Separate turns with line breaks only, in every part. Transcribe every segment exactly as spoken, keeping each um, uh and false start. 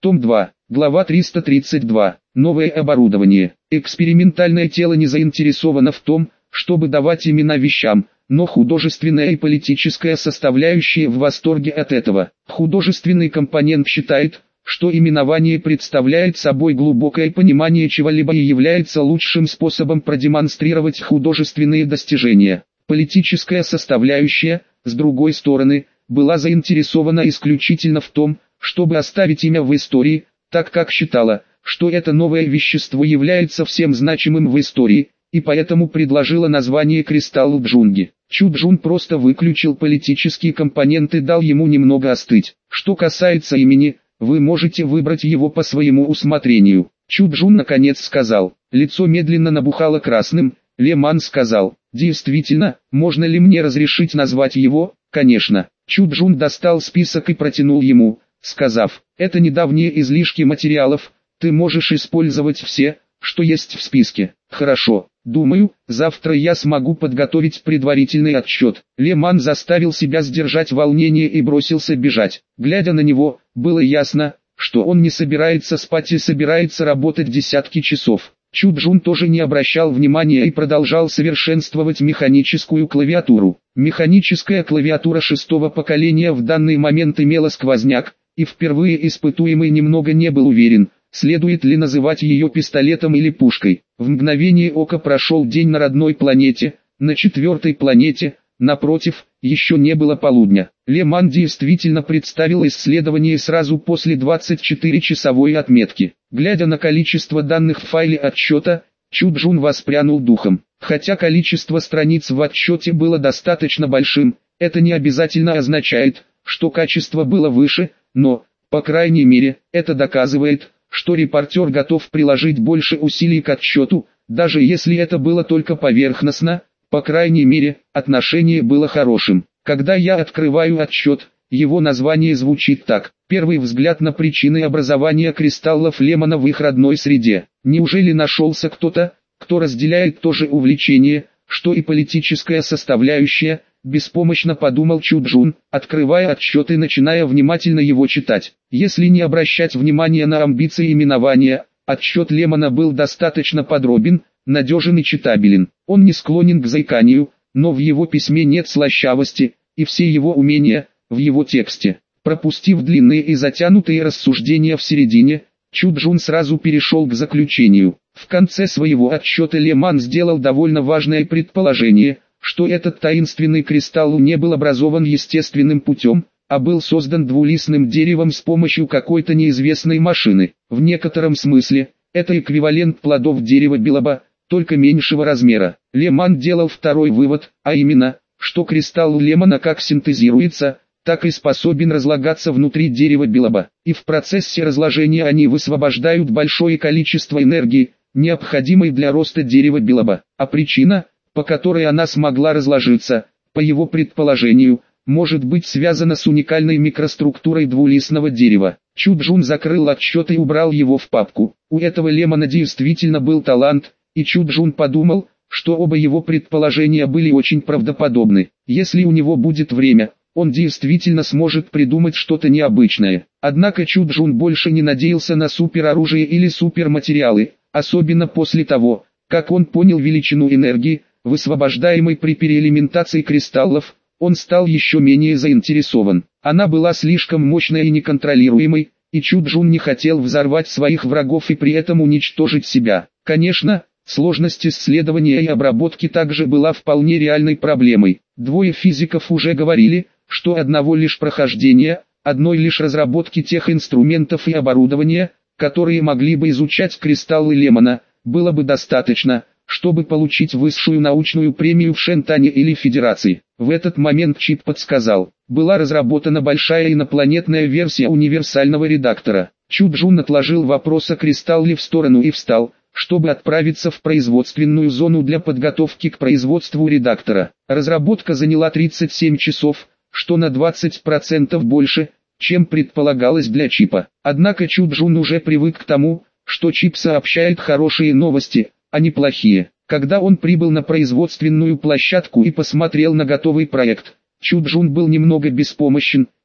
Том два, глава триста тридцать два. Новое оборудование. Экспериментальное тело не заинтересовано в том, чтобы давать имена вещам, но художественная и политическая составляющие в восторге от этого. Художественный компонент считает, что именование представляет собой глубокое понимание чего-либо и является лучшим способом продемонстрировать художественные достижения. Политическая составляющая, с другой стороны, была заинтересована исключительно в том, чтобы оставить имя в истории, так как считала, что это новое вещество является всем значимым в истории, и поэтому предложила название «Кристалл Джунги». Чу Джун просто выключил политический компонент и дал ему немного остыть. Что касается имени, вы можете выбрать его по своему усмотрению. Чу Джун наконец сказал. Лицо медленно набухало красным. Ле Ман сказал: «Действительно, можно ли мне разрешить назвать его?» «Конечно». Чу Джун достал список и протянул ему, сказав: «Это недавние излишки материалов, ты можешь использовать все, что есть в списке». «Хорошо, думаю, завтра я смогу подготовить предварительный отчет». Ле Ман заставил себя сдержать волнение и бросился бежать. Глядя на него, было ясно, что он не собирается спать и собирается работать десятки часов. Чу Джун тоже не обращал внимания и продолжал совершенствовать механическую клавиатуру. Механическая клавиатура шестого поколения в данный момент имела сквозняк, и впервые испытуемый немного не был уверен, следует ли называть ее пистолетом или пушкой. В мгновение ока прошел день на родной планете, на четвертой планете, напротив, еще не было полудня. Ле Ман действительно представил исследование сразу после двадцатичетырёчасовой отметки. Глядя на количество данных в файле отчета, Чу Джун воспрянул духом. Хотя количество страниц в отчете было достаточно большим, это не обязательно означает, что качество было выше, но, по крайней мере, это доказывает, что репортер готов приложить больше усилий к отчету, даже если это было только поверхностно. По крайней мере, отношение было хорошим. Когда я открываю отчет, его название звучит так: «Первый взгляд на причины образования кристаллов Лемона в их родной среде». Неужели нашелся кто-то, кто разделяет то же увлечение, что и политическая составляющая? Беспомощно подумал Чу Джун, открывая отчет и начиная внимательно его читать. Если не обращать внимания на амбиции именования, отчет Лемона был достаточно подробен, надежен и читабелен. Он не склонен к заиканию, но в его письме нет слащавости, и все его умения в его тексте. Пропустив длинные и затянутые рассуждения в середине, Чу Джун сразу перешел к заключению. В конце своего отчета Ле Ман сделал довольно важное предположение, что этот таинственный кристалл не был образован естественным путем, а был создан двулистным деревом с помощью какой-то неизвестной машины. В некотором смысле, это эквивалент плодов дерева билоба, только меньшего размера. Ле Ман делал второй вывод, а именно, что кристалл Лемона как синтезируется, так и способен разлагаться внутри дерева билоба, и в процессе разложения они высвобождают большое количество энергии, необходимой для роста дерева билоба. А причина, по которой она смогла разложиться, по его предположению, может быть связана с уникальной микроструктурой двулистного дерева. Чу Джун закрыл отчет и убрал его в папку. У этого Лемона действительно был талант, и Чу Джун подумал, что оба его предположения были очень правдоподобны. Если у него будет время, он действительно сможет придумать что-то необычное. Однако Чу Джун больше не надеялся на супероружие или суперматериалы, особенно после того, как он понял величину энергии, высвобождаемой при переэлементации кристаллов. Он стал еще менее заинтересован. Она была слишком мощной и неконтролируемой, и Чу Джун не хотел взорвать своих врагов и при этом уничтожить себя. Конечно, сложность исследования и обработки также была вполне реальной проблемой. Двое физиков уже говорили, что одного лишь прохождения, одной лишь разработки тех инструментов и оборудования, которые могли бы изучать кристаллы Лемона, было бы достаточно, чтобы получить высшую научную премию в Шентане или Федерации. В этот момент Чип подсказал, была разработана большая инопланетная версия универсального редактора. Чу Джун отложил вопрос о кристалле в сторону и встал, чтобы отправиться в производственную зону для подготовки к производству редактора. Разработка заняла тридцать семь часов, что на двадцать процентов больше, чем предполагалось для Чипа. Однако Чу Джун уже привык к тому, что Чип сообщает хорошие новости, а не плохие. Когда он прибыл на производственную площадку и посмотрел на готовый проект, Чу Джун был немного беспомощен,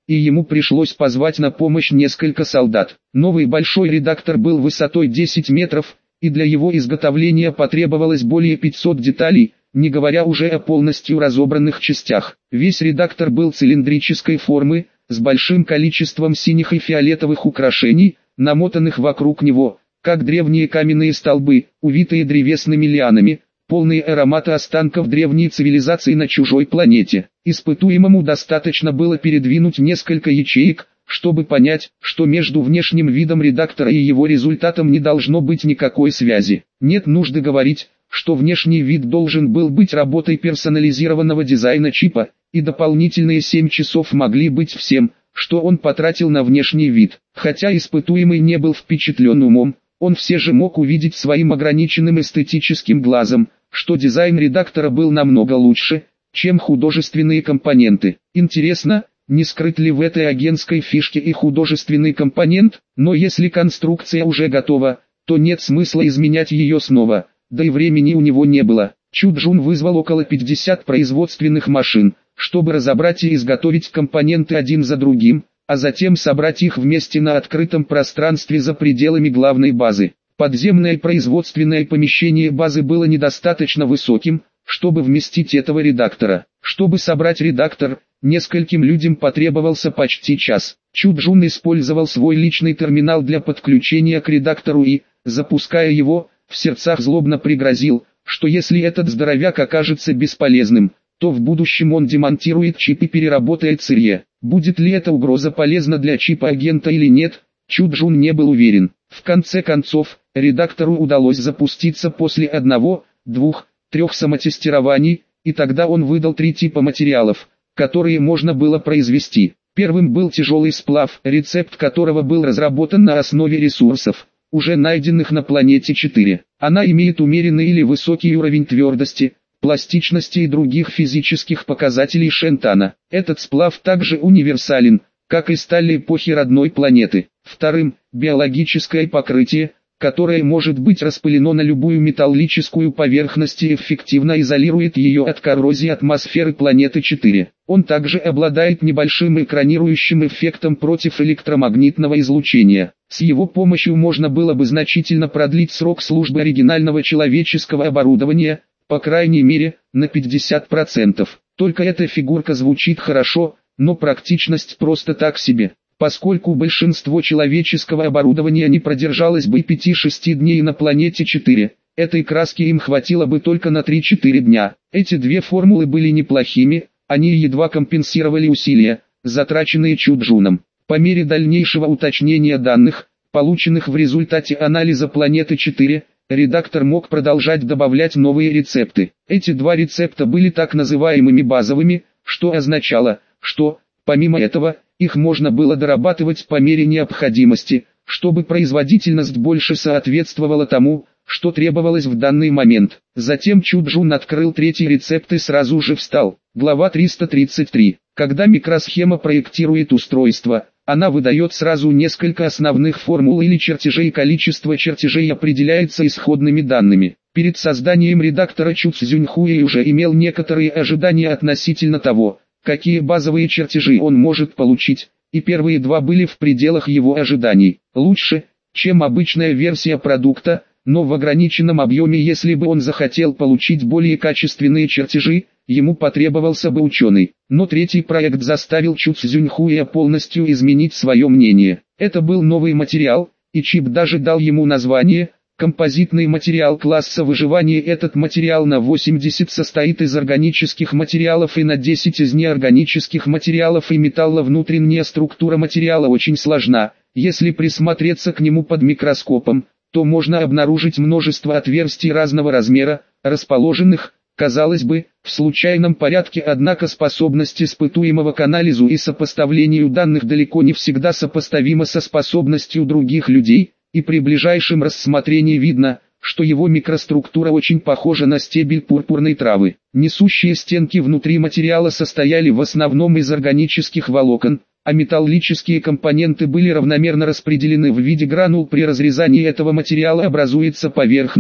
и ему пришлось позвать на помощь несколько солдат. Новый большой редактор был высотой десять метров, и для его изготовления потребовалось более пятисот деталей, не говоря уже о полностью разобранных частях. Весь редактор был цилиндрической формы, с большим количеством синих и фиолетовых украшений, намотанных вокруг него, как древние каменные столбы, увитые древесными лианами, полные аромата останков древней цивилизации на чужой планете. Испытуемому достаточно было передвинуть несколько ячеек, чтобы понять, что между внешним видом редактора и его результатом не должно быть никакой связи. Нет нужды говорить, что внешний вид должен был быть работой персонализированного дизайна чипа, и дополнительные семь часов могли быть всем, что он потратил на внешний вид. Хотя испытуемый не был впечатлен умом, он все же мог увидеть своим ограниченным эстетическим глазом, что дизайн редактора был намного лучше, чем художественные компоненты. Интересно, не скрыт ли в этой агентской фишке и художественный компонент, но если конструкция уже готова, то нет смысла изменять ее снова, да и времени у него не было. Чу Джун вызвал около пятидесяти производственных машин, чтобы разобрать и изготовить компоненты один за другим, а затем собрать их вместе на открытом пространстве за пределами главной базы. Подземное производственное помещение базы было недостаточно высоким, чтобы вместить этого редактора. Чтобы собрать редактор, нескольким людям потребовался почти час. Чу Джун использовал свой личный терминал для подключения к редактору и, запуская его, в сердцах злобно пригрозил, что если этот здоровяк окажется бесполезным, то в будущем он демонтирует чип и переработает сырье. Будет ли эта угроза полезна для чипа агента или нет, Чу Джун не был уверен. В конце концов, редактору удалось запуститься после одного, двух, трех самотестирований, и тогда он выдал три типа материалов, которые можно было произвести. Первым был тяжелый сплав, рецепт которого был разработан на основе ресурсов, уже найденных на планете четыре. Она имеет умеренный или высокий уровень твердости, пластичности и других физических показателей Шентана. Этот сплав также универсален, как и сталь эпохи родной планеты. Вторым – биологическое покрытие, которое может быть распылено на любую металлическую поверхность и эффективно изолирует ее от коррозии атмосферы планеты четыре. Он также обладает небольшим экранирующим эффектом против электромагнитного излучения. С его помощью можно было бы значительно продлить срок службы оригинального человеческого оборудования, по крайней мере, на пятьдесят процентов. Только эта фигурка звучит хорошо, но практичность просто так себе. Поскольку большинство человеческого оборудования не продержалось бы пяти-шести дней на планете четыре, этой краски им хватило бы только на три-четыре дня. Эти две формулы были неплохими, они едва компенсировали усилия, затраченные Чу Джуном. По мере дальнейшего уточнения данных, полученных в результате анализа планеты четыре, редактор мог продолжать добавлять новые рецепты. Эти два рецепта были так называемыми базовыми, что означало, что, помимо этого, их можно было дорабатывать по мере необходимости, чтобы производительность больше соответствовала тому, что требовалось в данный момент. Затем Чу Джун открыл третий рецепт и сразу же встал. Глава триста тридцать три. Когда микросхема проектирует устройство, она выдает сразу несколько основных формул или чертежей, и количество чертежей определяется исходными данными. Перед созданием редактора Чу Цзюньхуэй уже имел некоторые ожидания относительно того, какие базовые чертежи он может получить, и первые два были в пределах его ожиданий. Лучше, чем обычная версия продукта, но в ограниченном объеме. Если бы он захотел получить более качественные чертежи, ему потребовался бы ученый. Но третий проект заставил Чу Цзюньхуэя полностью изменить свое мнение. Это был новый материал, и чип даже дал ему название – композитный материал класса выживания. Этот материал на восемьдесят состоит из органических материалов и на десять из неорганических материалов и металла. Внутренняя структура материала очень сложна. Если присмотреться к нему под микроскопом, то можно обнаружить множество отверстий разного размера, расположенных, казалось бы, в случайном порядке. Однако способность испытуемого к анализу и сопоставлению данных далеко не всегда сопоставима со способностью других людей, и при ближайшем рассмотрении видно, что его микроструктура очень похожа на стебель пурпурной травы. Несущие стенки внутри материала состояли в основном из органических волокон, а металлические компоненты были равномерно распределены в виде гранул. При разрезании этого материала образуется поверхность,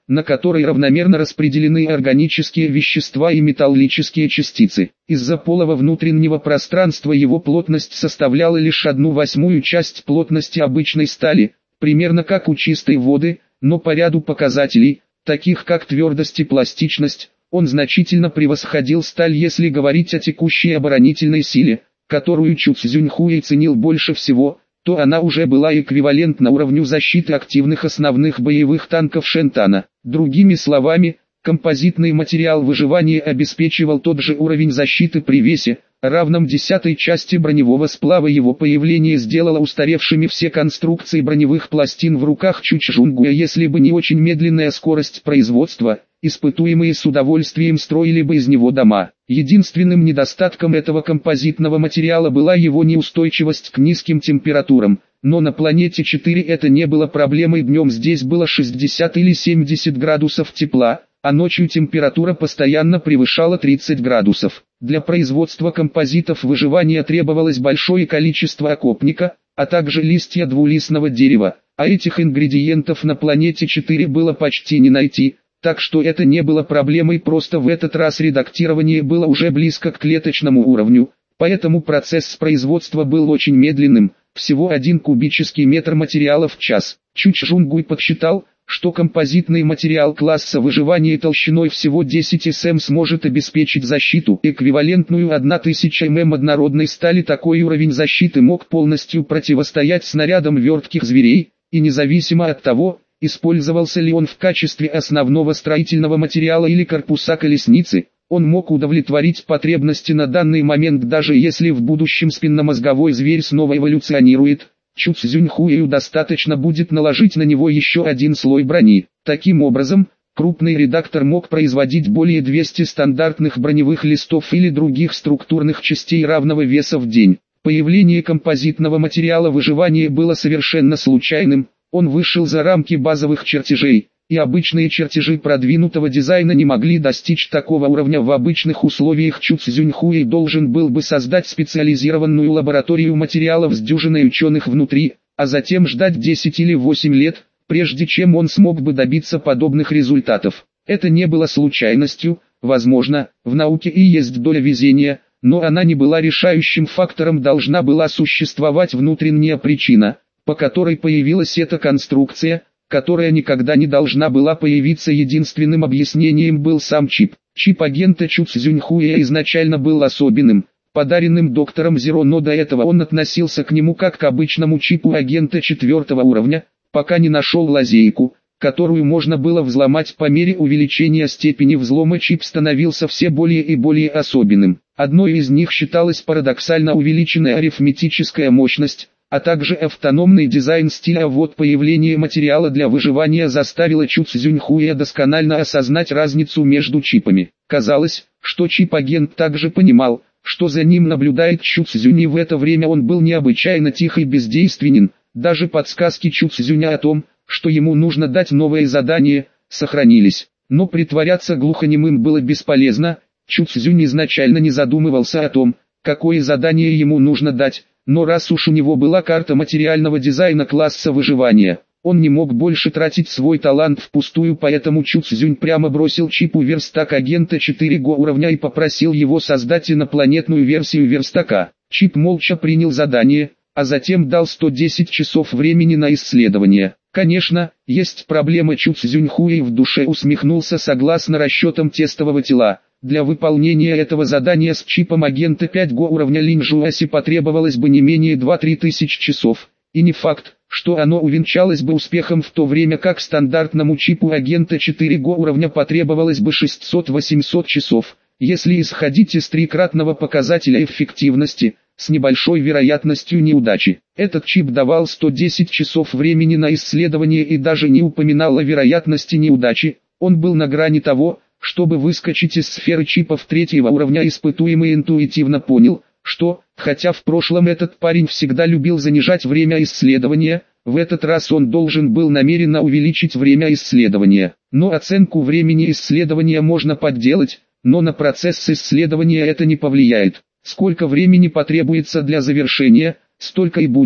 на которой равномерно распределены органические вещества и металлические частицы. Из-за полого внутреннего пространства его плотность составляла лишь одну восьмую часть плотности обычной стали, примерно как у чистой воды, но по ряду показателей, таких как твердость и пластичность, он значительно превосходил сталь, если говорить о текущей оборонительной силе, которую Чу Цзюньхуэй ценил больше всего, то она уже была эквивалентна уровню защиты активных основных боевых танков Шентана. Другими словами, композитный материал выживания обеспечивал тот же уровень защиты при весе, равном десятой части броневого сплава. Его появление сделало устаревшими все конструкции броневых пластин в руках Чу Чжунгуя. Если бы не очень медленная скорость производства, испытуемые с удовольствием строили бы из него дома. Единственным недостатком этого композитного материала была его неустойчивость к низким температурам, но на планете четыре это не было проблемой. Днем здесь было шестьдесят или семьдесят градусов тепла, а ночью температура постоянно превышала тридцать градусов. Для производства композитов выживания требовалось большое количество окопника, а также листья двулистного дерева, а этих ингредиентов на планете четыре было почти не найти. Так что это не было проблемой, просто в этот раз редактирование было уже близко к клеточному уровню, поэтому процесс производства был очень медленным, всего один кубический метр материала в час. Чу Чжунгуй подсчитал, что композитный материал класса выживания толщиной всего десять сантиметров сможет обеспечить защиту, эквивалентную тысяче миллиметров однородной стали. Такой уровень защиты мог полностью противостоять снарядам вертких зверей, и независимо от того, использовался ли он в качестве основного строительного материала или корпуса колесницы, он мог удовлетворить потребности на данный момент. Даже если в будущем спинномозговой зверь снова эволюционирует, Чу Цзюньхуэю достаточно будет наложить на него еще один слой брони. Таким образом, крупный редактор мог производить более двухсот стандартных броневых листов или других структурных частей равного веса в день. Появление композитного материала выживания было совершенно случайным. Он вышел за рамки базовых чертежей, и обычные чертежи продвинутого дизайна не могли достичь такого уровня в обычных условиях. Чу Цзюньхуэй должен был бы создать специализированную лабораторию материалов с дюжиной ученых внутри, а затем ждать десять или восемь лет, прежде чем он смог бы добиться подобных результатов. Это не было случайностью, возможно, в науке и есть доля везения, но она не была решающим фактором. Должна была существовать внутренняя причина, по которой появилась эта конструкция, которая никогда не должна была появиться. Единственным объяснением был сам чип. Чип агента Чу Цзюньхуэя изначально был особенным, подаренным доктором Зеро, но до этого он относился к нему как к обычному чипу агента четвертого уровня, пока не нашел лазейку, которую можно было взломать. По мере увеличения степени взлома чип становился все более и более особенным. Одной из них считалась парадоксально увеличенная арифметическая мощность, а также автономный дизайн стиля. Вот появление материала для выживания заставило Чу Цзюньхуэя досконально осознать разницу между чипами. Казалось, что чип-агент также понимал, что за ним наблюдает Чу Цзюнь, и в это время он был необычайно тих и бездейственен. Даже подсказки Чу Цзюня о том, что ему нужно дать новое задание, сохранились. Но притворяться глухонемым было бесполезно. Чу Цзюнь изначально не задумывался о том, какое задание ему нужно дать. Но раз уж у него была карта материального дизайна класса выживания, он не мог больше тратить свой талант впустую, поэтому Чу Цзюнь прямо бросил чипу верстак агента четыре го уровня и попросил его создать инопланетную версию верстака. Чип молча принял задание, а затем дал сто десять часов времени на исследование. Конечно, есть проблема. Чу Цзюньхуэй в душе усмехнулся. Согласно расчетам тестового тела, для выполнения этого задания с чипом агента пять го уровня Линь Жуаси потребовалось бы не менее двух-трёх тысяч часов, и не факт, что оно увенчалось бы успехом, в то время как стандартному чипу агента четыре го уровня потребовалось бы шестьсот-восемьсот часов. Если исходить из трикратного показателя эффективности, с небольшой вероятностью неудачи, этот чип давал сто десять часов времени на исследование и даже не упоминал о вероятности неудачи. Он был на грани того, чтобы выскочить из сферы чипов третьего уровня. Испытуемый интуитивно понял, что, хотя в прошлом этот парень всегда любил занижать время исследования, в этот раз он должен был намеренно увеличить время исследования. Но оценку времени исследования можно подделать, но на процесс исследования это не повлияет. Сколько времени потребуется для завершения, столько и будет,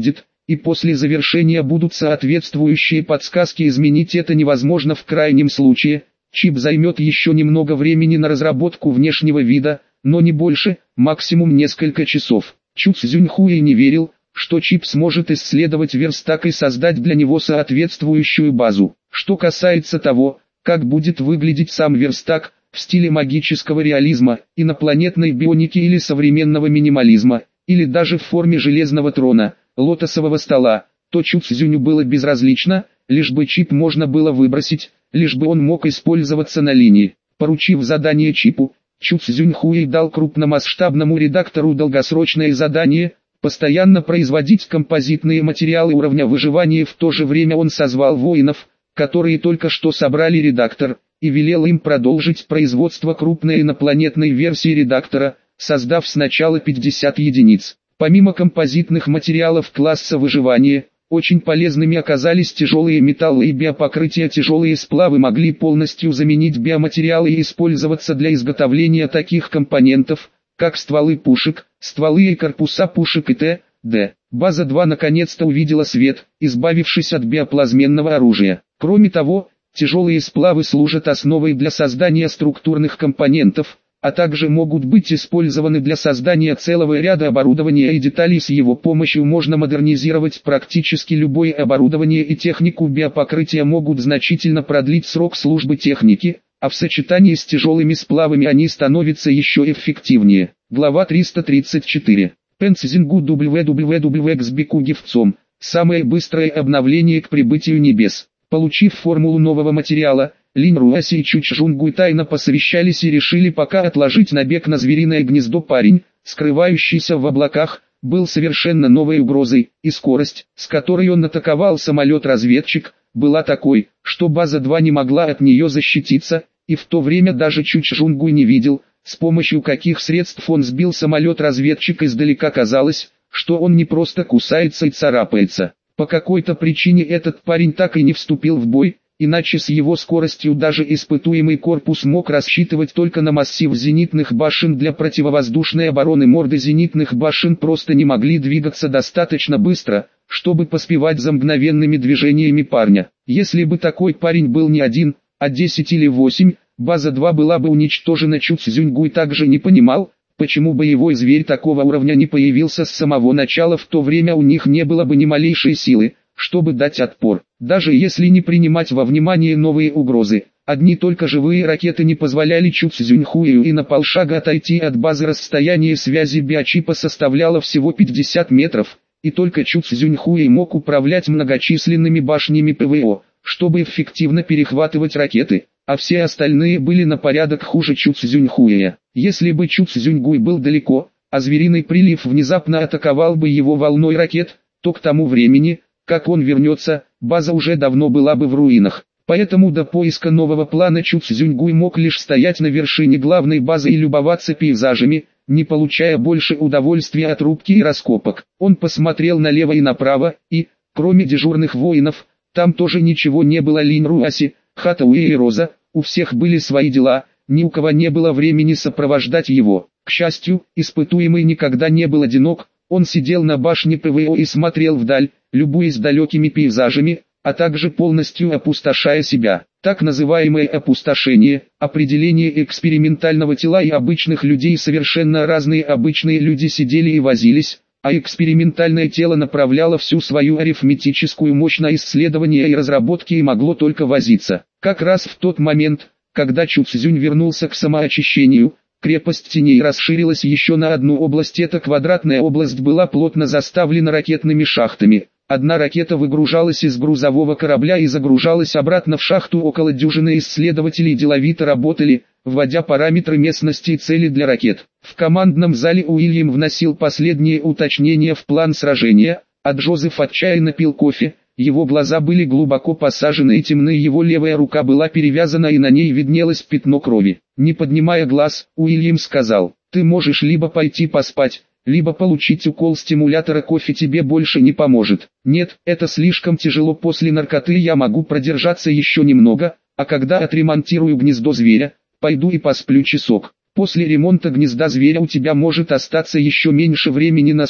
и после завершения будут соответствующие подсказки. Изменить это невозможно в крайнем случае. Чип займет еще немного времени на разработку внешнего вида, но не больше, максимум несколько часов. Чу Цзюньхуэй не верил, что чип сможет исследовать верстак и создать для него соответствующую базу. Что касается того, как будет выглядеть сам верстак, в стиле магического реализма, инопланетной бионики или современного минимализма, или даже в форме железного трона, лотосового стола, то Чу Цзюню было безразлично, лишь бы чип можно было выбросить, лишь бы он мог использоваться на линии. Поручив задание чипу, Чу Цзюньхуэй дал крупномасштабному редактору долгосрочное задание – постоянно производить композитные материалы уровня выживания. В то же время он созвал воинов, которые только что собрали редактор, и велел им продолжить производство крупной инопланетной версии редактора, создав сначала пятьдесят единиц. Помимо композитных материалов класса выживания, очень полезными оказались тяжелые металлы и биопокрытия. Тяжелые сплавы могли полностью заменить биоматериалы и использоваться для изготовления таких компонентов, как стволы пушек, стволы и корпуса пушек и т.д. База два наконец-то увидела свет, избавившись от биоплазменного оружия. Кроме того, тяжелые сплавы служат основой для создания структурных компонентов, а также могут быть использованы для создания целого ряда оборудования и деталей. С его помощью можно модернизировать практически любое оборудование и технику. Биопокрытия могут значительно продлить срок службы техники, а в сочетании с тяжелыми сплавами они становятся еще эффективнее. Глава триста тридцать четыре. Пенцзингу дабл-ю дабл-ю дабл-ю экс Бикугивцом. Самое быстрое обновление к прибытию небес. Получив формулу нового материала, Линь Руаси и Чучжунгуй тайно посовещались и решили пока отложить набег на звериное гнездо. Парень, скрывающийся в облаках, был совершенно новой угрозой, и скорость, с которой он атаковал самолет-разведчик, была такой, что база два не могла от нее защититься, и в то время даже Чучжунгуй не видел, с помощью каких средств он сбил самолет-разведчик. Издалека казалось, что он не просто кусается и царапается. По какой-то причине этот парень так и не вступил в бой, иначе с его скоростью даже испытуемый корпус мог рассчитывать только на массив зенитных башен для противовоздушной обороны. Морды зенитных башен просто не могли двигаться достаточно быстро, чтобы поспевать за мгновенными движениями парня. Если бы такой парень был не один, а десять или восемь, база два была бы уничтожена. Чу Цзюньгуй также не понимал, почему боевой зверь такого уровня не появился с самого начала. В то время у них не было бы ни малейшей силы, чтобы дать отпор. Даже если не принимать во внимание новые угрозы, одни только живые ракеты не позволяли Чу Цзюньхуэю и на полшага отойти от базы. Расстояние связи биочипа составляло всего пятьдесят метров, и только Чу Цзюньхуэй мог управлять многочисленными башнями ПВО, чтобы эффективно перехватывать ракеты, а все остальные были на порядок хуже Чу Цзюньхуэя. Если бы Чу Цзюньгуй был далеко, а звериный прилив внезапно атаковал бы его волной ракет, то к тому времени, как он вернется, база уже давно была бы в руинах. Поэтому до поиска нового плана Чу Цзюньгуй мог лишь стоять на вершине главной базы и любоваться пейзажами, не получая больше удовольствия от рубки и раскопок. Он посмотрел налево и направо, и, кроме дежурных воинов, там тоже ничего не было. Линь Руаси, Хатауэ и Роза, у всех были свои дела, ни у кого не было времени сопровождать его. К счастью, испытуемый никогда не был одинок, он сидел на башне ПВО и смотрел вдаль, любуясь далекими пейзажами, а также полностью опустошая себя. Так называемое опустошение, определение экспериментального тела и обычных людей. Совершенно разные обычные люди сидели и возились, а экспериментальное тело направляло всю свою арифметическую мощь на исследования и разработки и могло только возиться. Как раз в тот момент, когда Чу Цзюнь вернулся к самоочищению, крепость теней расширилась еще на одну область. Эта квадратная область была плотно заставлена ракетными шахтами. Одна ракета выгружалась из грузового корабля и загружалась обратно в шахту. Около дюжины исследователей деловито работали, вводя параметры местности и цели для ракет. В командном зале Уильям вносил последние уточнения в план сражения, а Джозеф отчаянно пил кофе. Его глаза были глубоко посажены и темны, его левая рука была перевязана и на ней виднелось пятно крови. Не поднимая глаз, Уильям сказал: «Ты можешь либо пойти поспать, либо получить укол стимулятора. Кофе тебе больше не поможет». «Нет, это слишком тяжело. После наркоты я могу продержаться еще немного, а когда отремонтирую гнездо зверя, пойду и посплю часок. После ремонта гнезда зверя у тебя может остаться еще меньше времени на сон.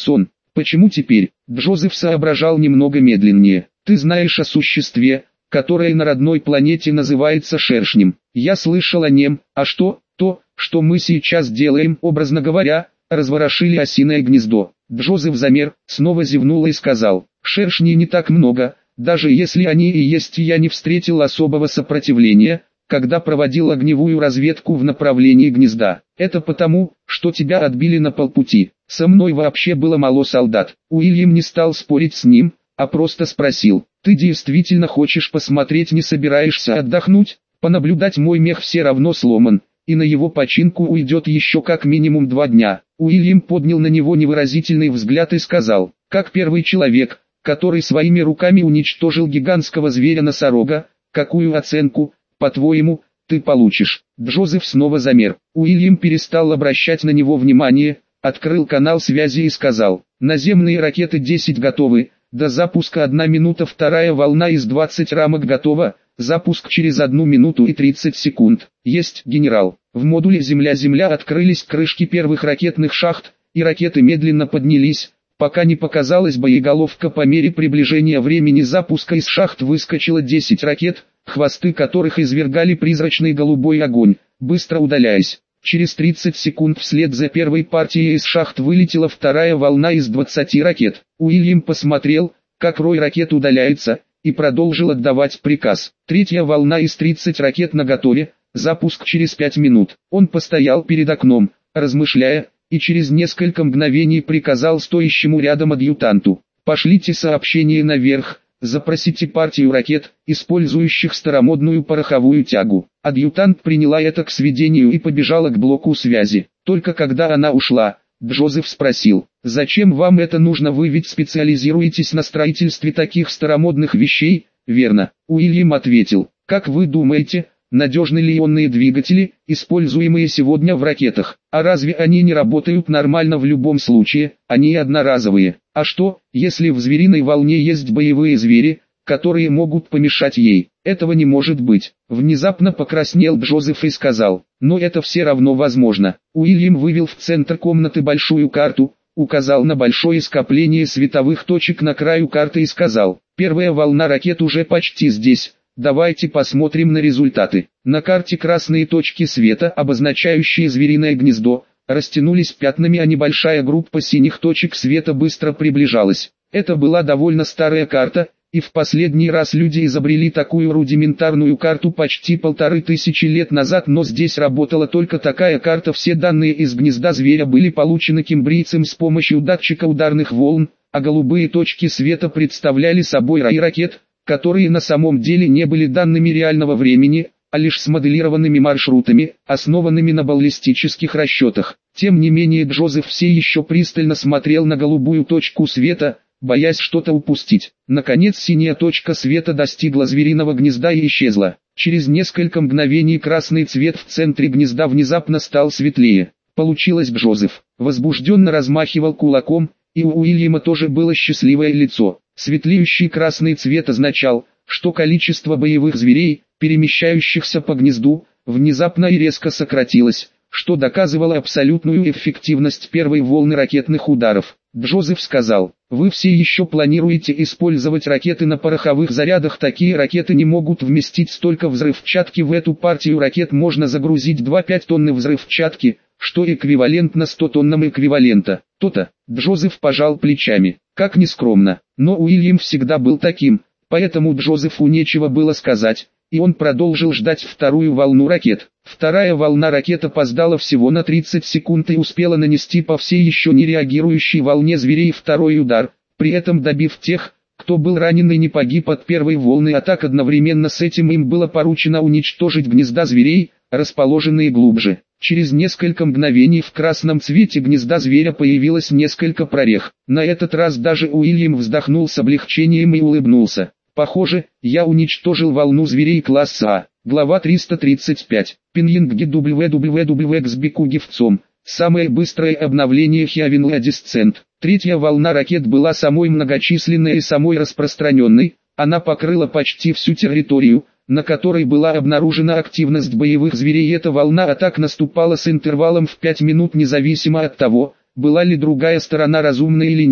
Почему теперь? Джозеф соображал немного медленнее. Ты знаешь о существе, которое на родной планете называется шершнем. Я слышал о нем. А что? То, что мы сейчас делаем, образно говоря, разворошили осиное гнездо. Джозеф замер, снова зевнул и сказал: шершней не так много, даже если они и есть, я не встретил особого сопротивления, когда проводил огневую разведку в направлении гнезда. Это потому, что тебя отбили на полпути. Со мной вообще было мало солдат. Уильям не стал спорить с ним, а просто спросил: ты действительно хочешь посмотреть, не собираешься отдохнуть? Понаблюдать мой мех все равно сломан, и на его починку уйдет еще как минимум два дня. Уильям поднял на него невыразительный взгляд и сказал: как первый человек, который своими руками уничтожил гигантского зверя-носорога, какую оценку, по-твоему, ты получишь? Джозеф снова замер. Уильям перестал обращать на него внимание, открыл канал связи и сказал: наземные ракеты десять готовы, до запуска одна минута, вторая волна из двадцати рамок готова, запуск через одну минуту и тридцать секунд. Есть, генерал. В модуле Земля-Земля открылись крышки первых ракетных шахт, и ракеты медленно поднялись, пока не показалась боеголовка. По мере приближения времени запуска из шахт выскочило десять ракет, хвосты которых извергали призрачный голубой огонь, быстро удаляясь. Через тридцать секунд вслед за первой партией из шахт вылетела вторая волна из двадцати ракет. Уильям посмотрел, как рой ракет удаляется, и продолжил отдавать приказ. Третья волна из тридцати ракет наготове, запуск через пять минут. Он постоял перед окном, размышляя, и через несколько мгновений приказал стоящему рядом адъютанту: пошлите сообщение наверх, запросите партию ракет, использующих старомодную пороховую тягу. Адъютант приняла это к сведению и побежала к блоку связи. Только когда она ушла, Джозеф спросил: зачем вам это нужно? Вы ведь специализируетесь на строительстве таких старомодных вещей, верно? Уильям ответил: как вы думаете, надежны ли ионные двигатели, используемые сегодня в ракетах? А разве они не работают нормально в любом случае? Они одноразовые. А что, если в звериной волне есть боевые звери, которые могут помешать ей? Этого не может быть. Внезапно покраснел Джозеф и сказал: но это все равно возможно. Уильям вывел в центр комнаты большую карту, указал на большое скопление световых точек на краю карты и сказал: первая волна ракет уже почти здесь. Давайте посмотрим на результаты. На карте красные точки света, обозначающие звериное гнездо, растянулись пятнами, а небольшая группа синих точек света быстро приближалась. Это была довольно старая карта, и в последний раз люди изобрели такую рудиментарную карту почти полторы тысячи лет назад, но здесь работала только такая карта. Все данные из гнезда зверя были получены кембрийцем с помощью датчика ударных волн, а голубые точки света представляли собой раи ракет, которые на самом деле не были данными реального времени, а лишь смоделированными маршрутами, основанными на баллистических расчетах. Тем не менее Джозеф все еще пристально смотрел на голубую точку света, боясь что-то упустить. Наконец синяя точка света достигла звериного гнезда и исчезла. Через несколько мгновений красный цвет в центре гнезда внезапно стал светлее. Получилось. Джозеф возбужденно размахивал кулаком, и у Уильяма тоже было счастливое лицо. Светлеющий красный цвет означал, что количество боевых зверей, перемещающихся по гнезду, внезапно и резко сократилось, что доказывало абсолютную эффективность первой волны ракетных ударов. Джозеф сказал: вы все еще планируете использовать ракеты на пороховых зарядах? Такие ракеты не могут вместить столько взрывчатки. В эту партию ракет можно загрузить две целых пять тонны взрывчатки, что эквивалентно ста тоннам эквивалента. То-то. Джозеф пожал плечами. Как ни скромно, но Уильям всегда был таким, поэтому Джозефу нечего было сказать, и он продолжил ждать вторую волну ракет. Вторая волна ракет опоздала всего на тридцать секунд и успела нанести по всей еще не реагирующей волне зверей второй удар, при этом добив тех, кто был ранен и не погиб от первой волны атак. Одновременно с этим им было поручено уничтожить гнезда зверей, расположенные глубже. Через несколько мгновений в красном цвете гнезда зверя появилось несколько прорех. На этот раз даже Уильям вздохнул с облегчением и улыбнулся. Похоже, я уничтожил волну зверей класса А. Глава триста тридцать пять. Пиньинги дабл ю дабл ю дабл ю экс Бикугивцом. Самое быстрое обновление Хиавинла Descent. Третья волна ракет была самой многочисленной и самой распространенной. Она покрыла почти всю территорию, на которой была обнаружена активность боевых зверей. Эта волна атак наступала с интервалом в пять минут независимо от того, была ли другая сторона разумна или нет.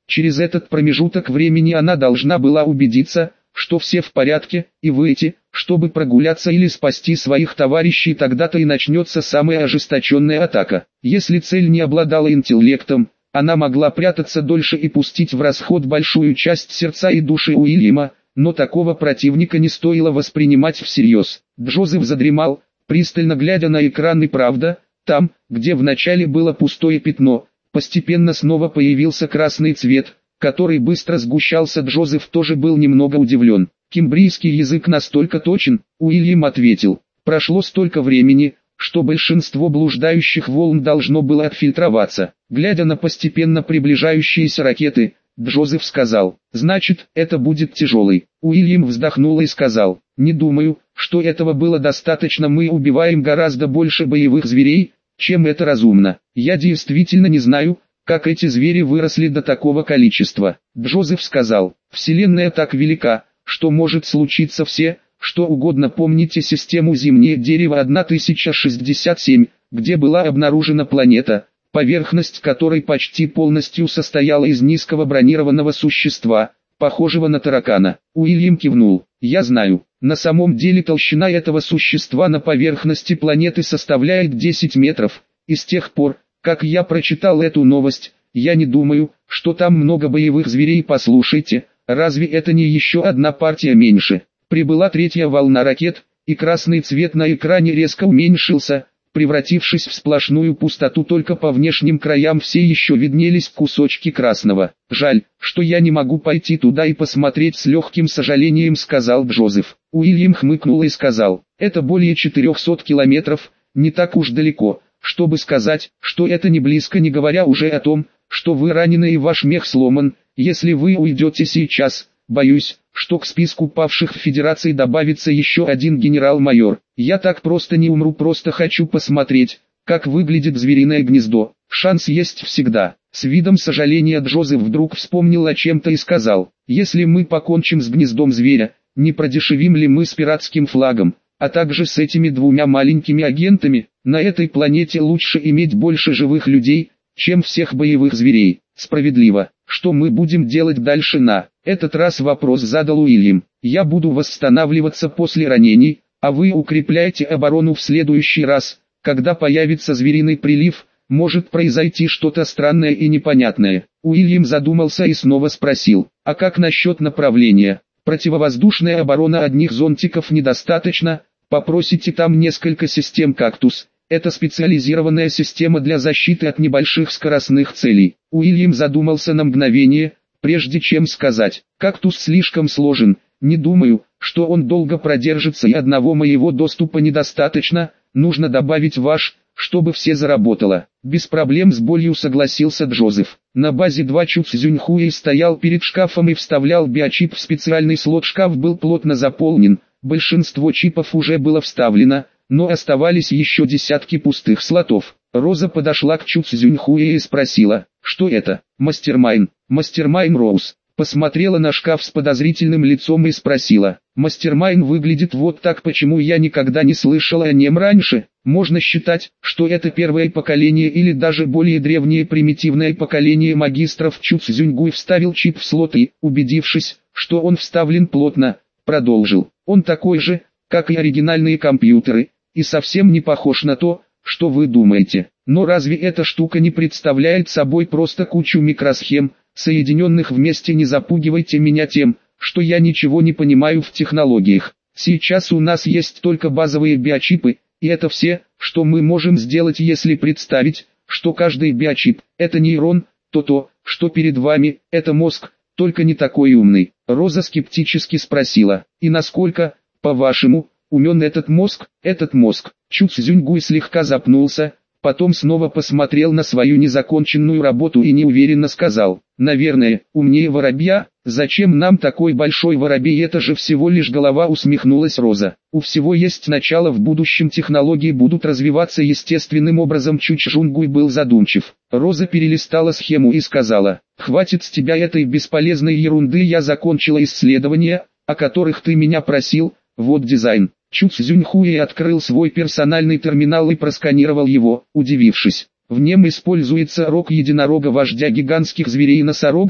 Через этот промежуток времени она должна была убедиться, что все в порядке, и выйти, чтобы прогуляться или спасти своих товарищей. Тогда-то и начнется самая ожесточенная атака. Если цель не обладала интеллектом, она могла прятаться дольше и пустить в расход большую часть сердца и души Уильяма, но такого противника не стоило воспринимать всерьез. Джозеф задремал, пристально глядя на экран, и правда, там, где вначале было пустое пятно, постепенно снова появился красный цвет, который быстро сгущался. Джозеф тоже был немного удивлен. «Кембрийский язык настолько точен», — Уильям ответил. «Прошло столько времени, что большинство блуждающих волн должно было отфильтроваться». Глядя на постепенно приближающиеся ракеты, Джозеф сказал: «Значит, это будет тяжелый». Уильям вздохнул и сказал: «Не думаю, что этого было достаточно. Мы убиваем гораздо больше боевых зверей, чем это разумно. Я действительно не знаю, как эти звери выросли до такого количества». Джозеф сказал: «Вселенная так велика, что может случиться все, что угодно. Помните систему «Зимнее дерево» тысяча шестьдесят семь, где была обнаружена планета, поверхность которой почти полностью состояла из низкого бронированного существа, похожего на таракана?» Уильям кивнул. «Я знаю. На самом деле толщина этого существа на поверхности планеты составляет десять метров, и с тех пор, как я прочитал эту новость, я не думаю, что там много боевых зверей. Послушайте, разве это не еще одна партия меньше?» Прибыла третья волна ракет, и красный цвет на экране резко уменьшился, превратившись в сплошную пустоту. Только по внешним краям все еще виднелись кусочки красного. «Жаль, что я не могу пойти туда и посмотреть», — с легким сожалением сказал Джозеф. Уильям хмыкнул и сказал: «Это более четырехсот километров, не так уж далеко, чтобы сказать, что это не близко, не говоря уже о том, что вы ранены и ваш мех сломан. Если вы уйдете сейчас, боюсь, что к списку павших в Федерации добавится еще один генерал-майор. Я так просто не умру, просто хочу посмотреть, как выглядит звериное гнездо. Шанс есть всегда». С видом сожаления Джозеф вдруг вспомнил о чем-то и сказал: «Если мы покончим с гнездом зверя, не продешевим ли мы с пиратским флагом, а также с этими двумя маленькими агентами? На этой планете лучше иметь больше живых людей, чем всех боевых зверей». «Справедливо. Что мы будем делать дальше?» На этот раз вопрос задал Уильям. «Я буду восстанавливаться после ранений, а вы укрепляйте оборону. В следующий раз, когда появится звериный прилив, может произойти что-то странное и непонятное». Уильям задумался и снова спросил: «А как насчет направления? Противовоздушная оборона одних зонтиков недостаточно, попросите там несколько систем «Кактус». Это специализированная система для защиты от небольших скоростных целей». Уильям задумался на мгновение, прежде чем сказать: «Кактус слишком сложен, не думаю, что он долго продержится, и одного моего доступа недостаточно, нужно добавить ваш, чтобы все заработало». «Без проблем», — с болью согласился Джозеф. На базе два Чу Цзюньхуэй стоял перед шкафом и вставлял биочип в специальный слот. Шкаф был плотно заполнен, большинство чипов уже было вставлено, но оставались еще десятки пустых слотов. Роза подошла к Чу Цзюньхуэй и спросила: «Что это?» «Мастермайн, Мастермайн Роуз». Посмотрела на шкаф с подозрительным лицом и спросила: «Мастермайн выглядит вот так, почему я никогда не слышала о нем раньше?» Можно считать, что это первое поколение или даже более древнее примитивное поколение магистров. Чу Цзюньгуй вставил чип в слот и, убедившись, что он вставлен плотно, продолжил: «Он такой же, как и оригинальные компьютеры, и совсем не похож на то, что вы думаете. Но разве эта штука не представляет собой просто кучу микросхем, соединенных вместе?» «Не запугивайте меня тем, что я ничего не понимаю в технологиях. Сейчас у нас есть только базовые биочипы, и это все, что мы можем сделать. Если представить, что каждый биочип – это нейрон, то то, что перед вами – это мозг, только не такой умный». Роза скептически спросила: «И насколько, по-вашему, умен этот мозг?» «Этот мозг». Чу Цзюньгуй слегка запнулся, потом снова посмотрел на свою незаконченную работу и неуверенно сказал: «Наверное, умнее воробья. Зачем нам такой большой воробей? Это же всего лишь голова», — усмехнулась Роза. «У всего есть начало, в будущем технологии будут развиваться естественным образом». Чу Цзюньгуй был задумчив. Роза перелистала схему и сказала: «Хватит с тебя этой бесполезной ерунды, я закончила исследования, о которых ты меня просил. Вот дизайн». Чу Цзюньхуэй открыл свой персональный терминал и просканировал его, удивившись. «В нем используется рог единорога, вождя гигантских зверей-носорогов.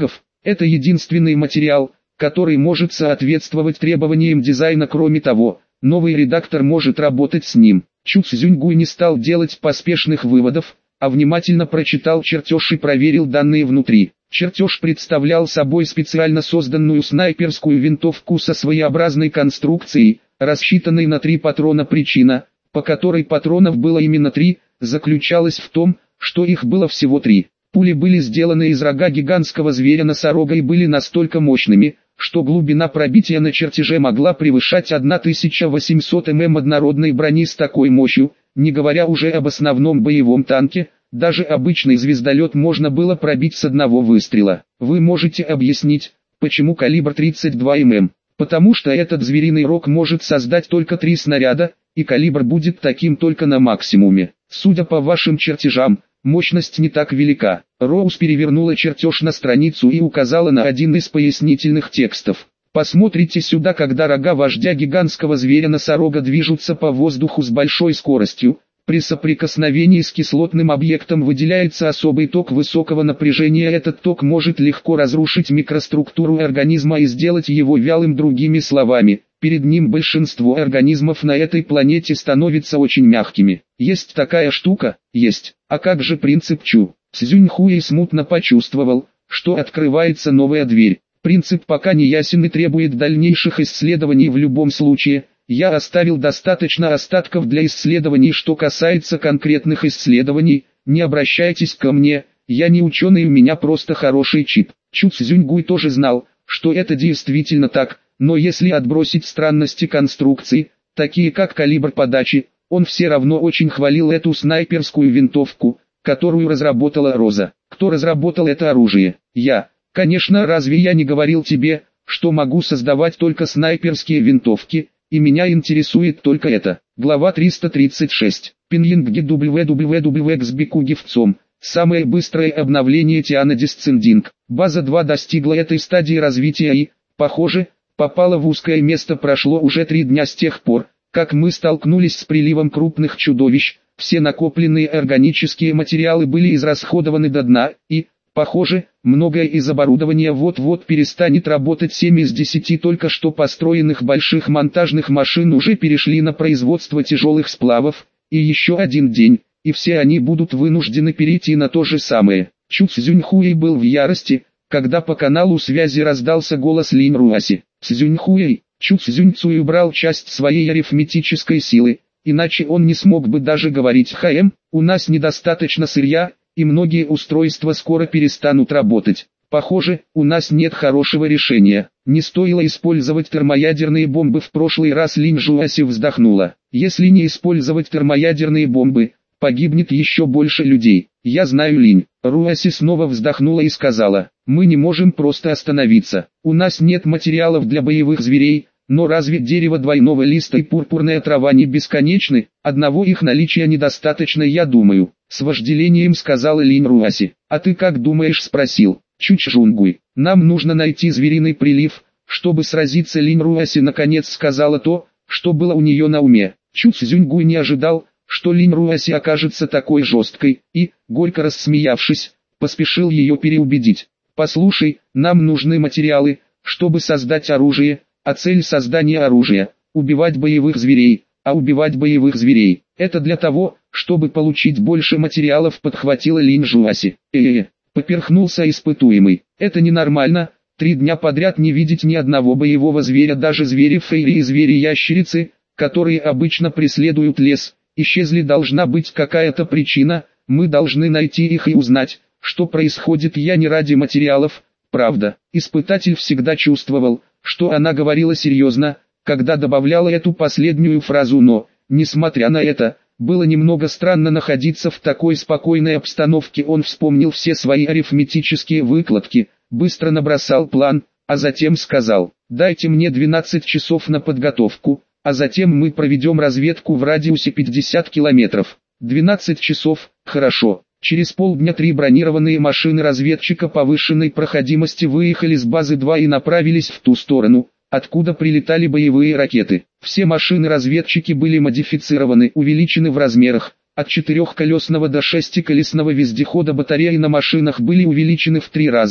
Это единственный материал, который может соответствовать требованиям дизайна. Кроме того, новый редактор может работать с ним. Чу Цзюньгуй не стал делать поспешных выводов, а внимательно прочитал чертеж и проверил данные внутри. Чертеж представлял собой специально созданную снайперскую винтовку со своеобразной конструкцией, рассчитанной на три патрона. Причина, по которой патронов было именно три, заключалась в том, что их было всего три. Пули были сделаны из рога гигантского зверя-носорога и были настолько мощными, что глубина пробития на чертеже могла превышать тысячу восемьсот миллиметров однородной брони. С такой мощью, не говоря уже об основном боевом танке, даже обычный звездолет можно было пробить с одного выстрела. Вы можете объяснить, почему калибр тридцать два миллиметра? Потому что этот звериный рог может создать только три снаряда, и калибр будет таким только на максимуме. Судя по вашим чертежам, мощность не так велика. Роуз перевернула чертеж на страницу и указала на один из пояснительных текстов. Посмотрите сюда. Когда рога вождя гигантского зверя-носорога движутся по воздуху с большой скоростью, при соприкосновении с кислотным объектом выделяется особый ток высокого напряжения. Этот ток может легко разрушить микроструктуру организма и сделать его вялым. Другими словами, перед ним большинство организмов на этой планете становятся очень мягкими. Есть такая штука? Есть. А как же принцип Чу? Цзюньхуэй смутно почувствовал, что открывается новая дверь. Принцип пока не ясен и требует дальнейших исследований. В любом случае, я оставил достаточно остатков для исследований. Что касается конкретных исследований, не обращайтесь ко мне, я не ученый, у меня просто хороший чип. Чу Цзюньгуй тоже знал, что это действительно так, но если отбросить странности конструкции, такие как калибр подачи, он все равно очень хвалил эту снайперскую винтовку, которую разработала Роза. Кто разработал это оружие? Я. Конечно, разве я не говорил тебе, что могу создавать только снайперские винтовки? И меня интересует только это. Глава триста тридцать шесть. Пиньингги дабл ю дабл ю дабл ю экс би-ку гифцом. Самое быстрое обновление Тиана Дисцендинг. База два достигла этой стадии развития и, похоже, попала в узкое место. Прошло уже три дня с тех пор, как мы столкнулись с приливом крупных чудовищ. Все накопленные органические материалы были израсходованы до дна, и, похоже, многое из оборудования вот-вот перестанет работать. семь из десяти только что построенных больших монтажных машин уже перешли на производство тяжелых сплавов, и еще один день, и все они будут вынуждены перейти на то же самое. Чу Цзюньхуэй был в ярости, когда по каналу связи раздался голос Линь Руаси. Цзюньхуэй, Чу Цзюньцуй убрал часть своей арифметической силы, иначе он не смог бы даже говорить. ХМ, у нас недостаточно сырья, и многие устройства скоро перестанут работать. Похоже, у нас нет хорошего решения. Не стоило использовать термоядерные бомбы в прошлый раз. Линь Жуаси вздохнула. Если не использовать термоядерные бомбы, погибнет еще больше людей. Я знаю, Линь. Руаси снова вздохнула и сказала, мы не можем просто остановиться. У нас нет материалов для боевых зверей, но разве дерево двойного листа и пурпурная трава не бесконечны? Одного их наличия недостаточно, я думаю. С вожделением сказала Линь Руаси. А ты как думаешь, спросил Чу Цзюньгуй. Нам нужно найти звериный прилив, чтобы сразиться. Линь Руаси наконец сказала то, что было у нее на уме. Чу Цзюньгуй не ожидал, что Линь Руаси окажется такой жесткой, и, горько рассмеявшись, поспешил ее переубедить. Послушай, нам нужны материалы, чтобы создать оружие, а цель создания оружия – убивать боевых зверей, а убивать боевых зверей – это для того, чтобы получить больше материалов, подхватила Линь Жуаси. Э-э-э, поперхнулся испытуемый, это ненормально, три дня подряд не видеть ни одного боевого зверя, даже звери фейри и звери-ящерицы, которые обычно преследуют лес, исчезли. Должна быть какая-то причина, мы должны найти их и узнать, что происходит. Я не ради материалов, правда. Испытатель всегда чувствовал, что она говорила серьезно, когда добавляла эту последнюю фразу, но, несмотря на это, было немного странно находиться в такой спокойной обстановке. Он вспомнил все свои арифметические выкладки, быстро набросал план, а затем сказал, дайте мне двенадцать часов на подготовку, а затем мы проведем разведку в радиусе пятьдесят километров. двенадцать часов, хорошо. Через полдня три бронированные машины разведчика повышенной проходимости выехали с базы два и направились в ту сторону, откуда прилетали боевые ракеты. Все машины-разведчики были модифицированы, увеличены в размерах, от четырехколесного до шестиколесного вездехода. Батареи на машинах были увеличены в три раза,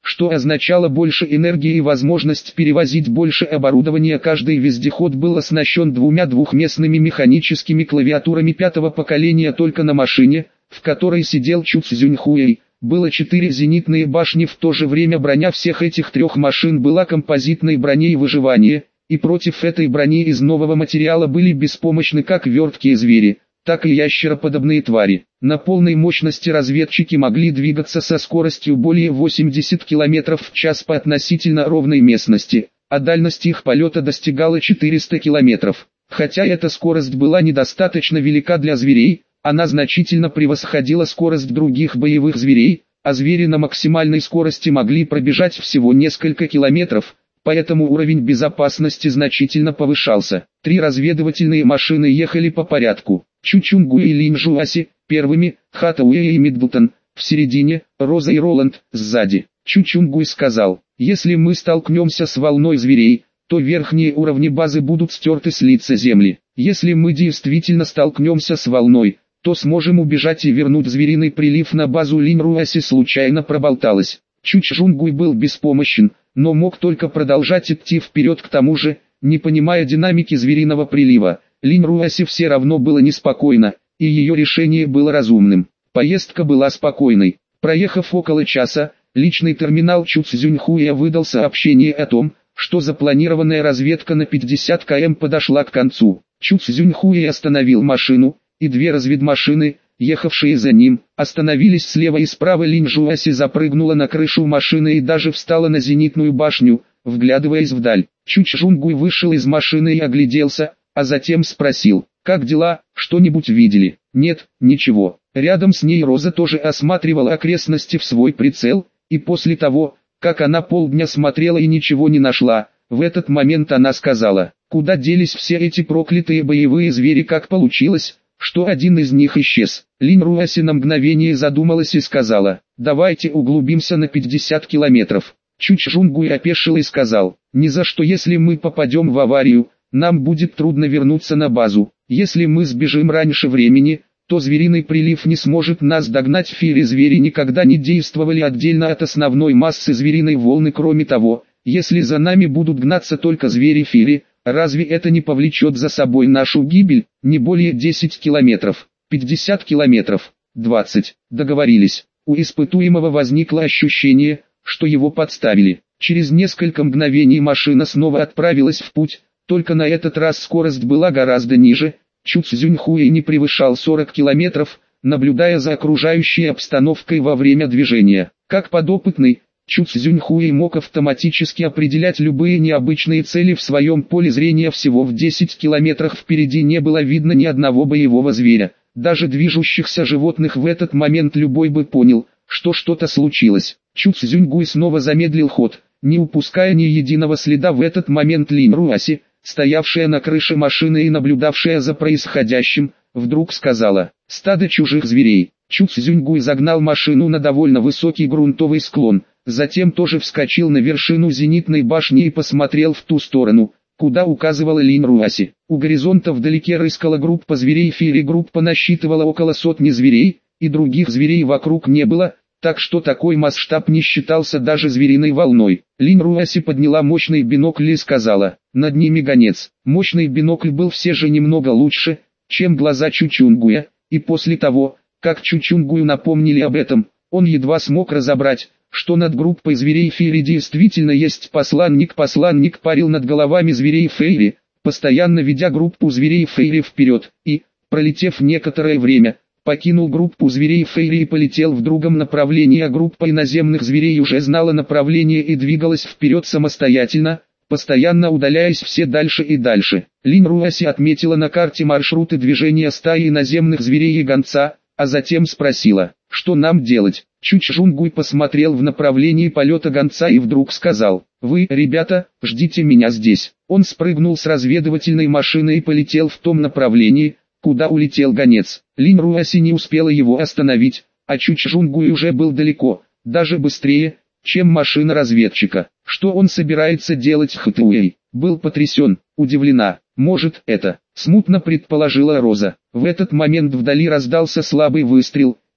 что означало больше энергии и возможность перевозить больше оборудования. Каждый вездеход был оснащен двумя двухместными механическими клавиатурами пятого поколения. Только на машине, в которой сидел Чу Цзюньхуэй, было четыре зенитные башни. В то же время броня всех этих трех машин была композитной броней выживания, и против этой брони из нового материала были беспомощны как верткие звери, так и ящероподобные твари. На полной мощности разведчики могли двигаться со скоростью более восьмидесяти километров в час по относительно ровной местности, а дальность их полета достигала четырёхсот километров. Хотя эта скорость была недостаточно велика для зверей, она значительно превосходила скорость других боевых зверей, а звери на максимальной скорости могли пробежать всего несколько километров, поэтому уровень безопасности значительно повышался. Три разведывательные машины ехали по порядку. Чу Чунгуэй и Линь Жуаси первыми, Хатауэй и Миддлтон в середине, Роза и Роланд сзади. Чу Чунгуэй сказал: «Если мы столкнемся с волной зверей, то верхние уровни базы будут стерты с лица земли. Если мы действительно столкнемся с волной, то сможем убежать и вернуть звериный прилив на базу». Линь Руаси случайно проболталась. Чу Чжунгуй был беспомощен, но мог только продолжать идти вперед. К тому же, не понимая динамики звериного прилива, Линь Руаси все равно было неспокойно, и ее решение было разумным. Поездка была спокойной. Проехав около часа, личный терминал Чу Цзюньхуя выдал сообщение о том, что запланированная разведка на пятьдесят километров подошла к концу. Чу Цзюньхуя остановил машину, и две разведмашины, ехавшие за ним, остановились слева и справа. Линь Жуаси запрыгнула на крышу машины и даже встала на зенитную башню, вглядываясь вдаль. Чу Чжунгуй вышел из машины и огляделся, а затем спросил: «Как дела, что-нибудь видели?» «Нет, ничего». Рядом с ней Роза тоже осматривала окрестности в свой прицел, и после того, как она полдня смотрела и ничего не нашла, в этот момент она сказала: «Куда делись все эти проклятые боевые звери? Как получилось, что один из них исчез?» Линь Руаси на мгновение задумалась и сказала: «Давайте углубимся на пятьдесят километров». Чу Чжунгуй опешил и сказал: «Ни за что. Если мы попадем в аварию, нам будет трудно вернуться на базу. Если мы сбежим раньше времени, то звериный прилив не сможет нас догнать». Фири-звери никогда не действовали отдельно от основной массы звериной волны. Кроме того, если за нами будут гнаться только звери-фири, разве это не повлечет за собой нашу гибель? Не более десяти километров, пятьдесят километров, двадцать. Договорились. У испытуемого возникло ощущение, что его подставили. Через несколько мгновений машина снова отправилась в путь, только на этот раз скорость была гораздо ниже. Чу Цзюньхуэй не превышал сорок километров, наблюдая за окружающей обстановкой во время движения. Как подопытный, Чу Цзюньхуэй мог автоматически определять любые необычные цели в своем поле зрения. Всего в десяти километрах впереди не было видно ни одного боевого зверя, даже движущихся животных. В этот момент любой бы понял, что что-то случилось. Чу Цзюньгуй снова замедлил ход, не упуская ни единого следа. В этот момент Линь Руаси, стоявшая на крыше машины и наблюдавшая за происходящим, вдруг сказала: «Стадо чужих зверей». Чу Цзюньгуй загнал машину на довольно высокий грунтовый склон, затем тоже вскочил на вершину зенитной башни и посмотрел в ту сторону, куда указывала Линь Руаси. У горизонта вдалеке рыскала группа зверей. Фири группа насчитывала около сотни зверей, и других зверей вокруг не было, так что такой масштаб не считался даже звериной волной. Линь Руаси подняла мощный бинокль и сказала: «Над ними гонец». Мощный бинокль был все же немного лучше, чем глаза Чу Чунгуя, и после того, как Чу Чунгую напомнили об этом, он едва смог разобрать, что над группой зверей Фейри действительно есть посланник. Посланник парил над головами зверей Фейри, постоянно ведя группу зверей Фейри вперед, и, пролетев некоторое время, покинул группу зверей Фейри и полетел в другом направлении, а группа иноземных зверей уже знала направление и двигалась вперед самостоятельно, постоянно удаляясь все дальше и дальше. Линь Руаси отметила на карте маршруты движения стаи иноземных зверей и гонца, а затем спросила: «Что нам делать?» Чу Чжунгуй посмотрел в направлении полета гонца и вдруг сказал: «Вы, ребята, ждите меня здесь». Он спрыгнул с разведывательной машины и полетел в том направлении, куда улетел гонец. Линь Руаси не успела его остановить, а Чу Чжунгуй уже был далеко, даже быстрее, чем машина разведчика. Что он собирается делать? Хатуэй был потрясен, удивлена. «Может, это?» — смутно предположила Роза. В этот момент вдали раздался слабый выстрел, и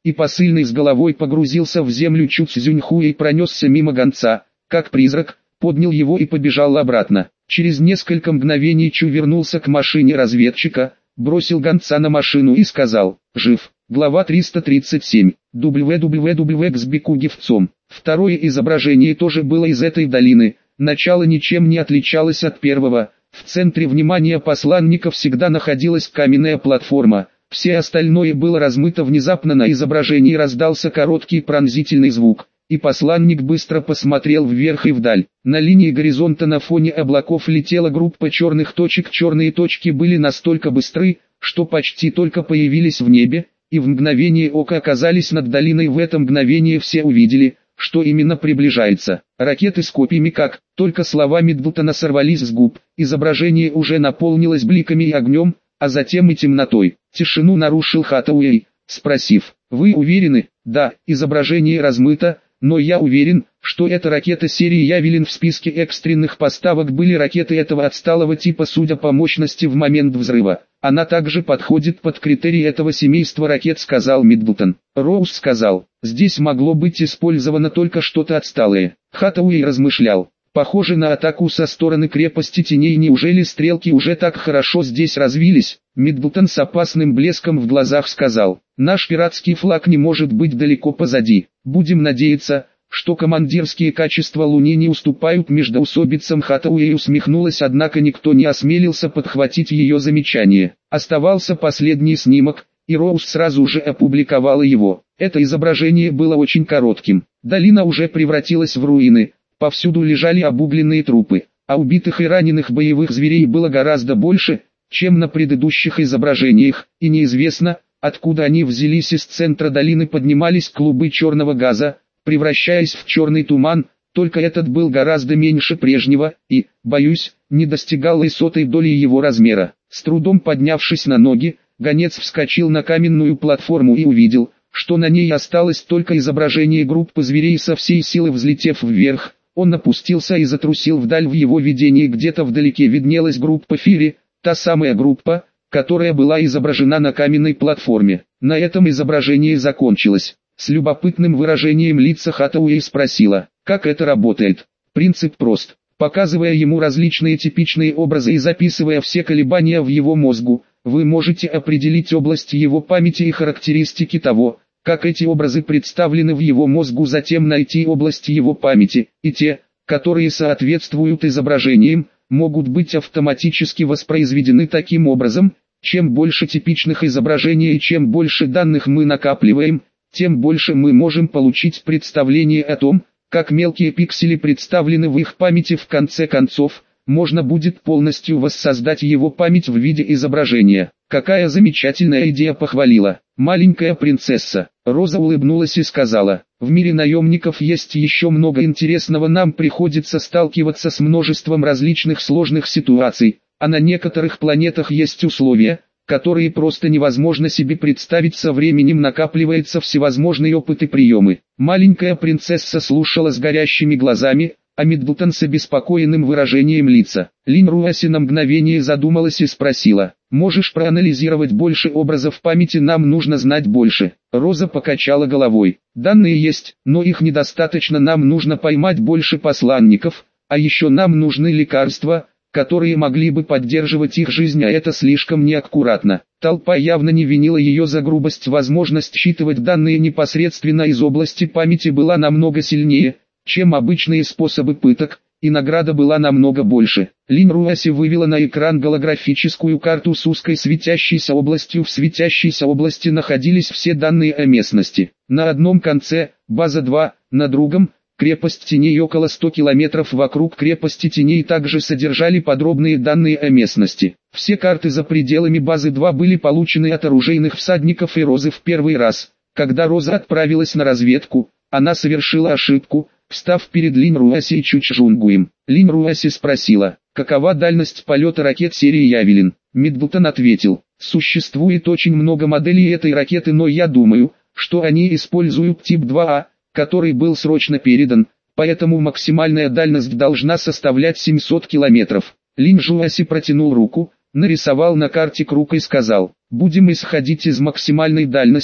и посыльный с головой погрузился в землю Чу Цзюньхуя и пронесся мимо гонца, как призрак, поднял его и побежал обратно. Через несколько мгновений Чу вернулся к машине разведчика, бросил гонца на машину и сказал: «Жив». Глава триста тридцать семь. дабл ю дабл ю дабл ю Экс-Бику Гифцом. Второе изображение тоже было из этой долины, начало ничем не отличалось от первого. В центре внимания посланника всегда находилась каменная платформа, все остальное было размыто. Внезапно на изображении раздался короткий пронзительный звук, и посланник быстро посмотрел вверх и вдаль. На линии горизонта на фоне облаков летела группа черных точек. Черные точки были настолько быстры, что почти только появились в небе, и в мгновение ока оказались над долиной. В это мгновение все увидели, что именно приближается. Ракеты с копьями, как только слова Миддлтона сорвались с губ, изображение уже наполнилось бликами и огнем, а затем и темнотой. Тишину нарушил Хаттауэй, спросив: «Вы уверены?» «Да, изображение размыто, но я уверен, что это ракета серии Явелин. В списке экстренных поставок были ракеты этого отсталого типа, судя по мощности в момент взрыва. Она также подходит под критерии этого семейства ракет», — сказал Миддлтон. Роуз сказал: «Здесь могло быть использовано только что-то отсталое». Хаттауэй размышлял: «Похоже на атаку со стороны крепости теней. Неужели стрелки уже так хорошо здесь развились?» Миддлтон с опасным блеском в глазах сказал: «Наш пиратский флаг не может быть далеко позади. Будем надеяться, что командирские качества Луне не уступают междоусобицам». Хаттауэй усмехнулась, однако никто не осмелился подхватить ее замечание. Оставался последний снимок, и Роуз сразу же опубликовала его. Это изображение было очень коротким. Долина уже превратилась в руины, повсюду лежали обугленные трупы, а убитых и раненых боевых зверей было гораздо больше, чем на предыдущих изображениях, и неизвестно, откуда они взялись. Из центра долины поднимались клубы черного газа, превращаясь в черный туман, только этот был гораздо меньше прежнего, и, боюсь, не достигал и сотой доли его размера. С трудом поднявшись на ноги, гонец вскочил на каменную платформу и увидел, что на ней осталось только изображение группы зверей. Со всей силы взлетев вверх, он опустился и затрусил вдаль. В его видении где-то вдалеке виднелась группа Фири, та самая группа, которая была изображена на каменной платформе. На этом изображение закончилось. С любопытным выражением лица Хаттауэй спросила: «Как это работает?» «Принцип прост. Показывая ему различные типичные образы и записывая все колебания в его мозгу, вы можете определить область его памяти и характеристики того, как эти образы представлены в его мозгу, затем найти область его памяти, и те, которые соответствуют изображениям, могут быть автоматически воспроизведены таким образом. Чем больше типичных изображений и чем больше данных мы накапливаем, тем больше мы можем получить представление о том, как мелкие пиксели представлены в их памяти. В конце концов, можно будет полностью воссоздать его память в виде изображения». «Какая замечательная идея!» — похвалила маленькая принцесса. Роза улыбнулась и сказала: «В мире наемников есть еще много интересного. Нам приходится сталкиваться с множеством различных сложных ситуаций, а на некоторых планетах есть условия, которые просто невозможно себе представить. Со временем накапливается всевозможный опыт и приемы». Маленькая принцесса слушала с горящими глазами, а Миддлтон с обеспокоенным выражением лица. Линь Руаси на мгновение задумалась и спросила: «Можешь проанализировать больше образов памяти? Нам нужно знать больше». Роза покачала головой. «Данные есть, но их недостаточно. Нам нужно поймать больше посланников, а еще нам нужны лекарства, которые могли бы поддерживать их жизнь, а это слишком неаккуратно». Толпа явно не винила ее за грубость. Возможность считывать данные непосредственно из области памяти была намного сильнее, чем обычные способы пыток, и награда была намного больше. Линь Руаси вывела на экран голографическую карту с узкой светящейся областью. В светящейся области находились все данные о местности. На одном конце – база два, на другом – крепость теней. Около ста километров вокруг крепости теней также содержали подробные данные о местности. Все карты за пределами базы два были получены от оружейных всадников и Розы. В первый раз, когда Роза отправилась на разведку, она совершила ошибку, встав перед Линь Руаси и Чучжунгуем. Линь Руаси спросила: «Какова дальность полета ракет серии Явелин?» Миддлтон ответил: «Существует очень много моделей этой ракеты, но я думаю, что они используют тип два А, который был срочно передан, поэтому максимальная дальность должна составлять семьсот километров». Линь Руаси протянул руку, нарисовал на карте круг и сказал: «Будем исходить из максимальной дальности,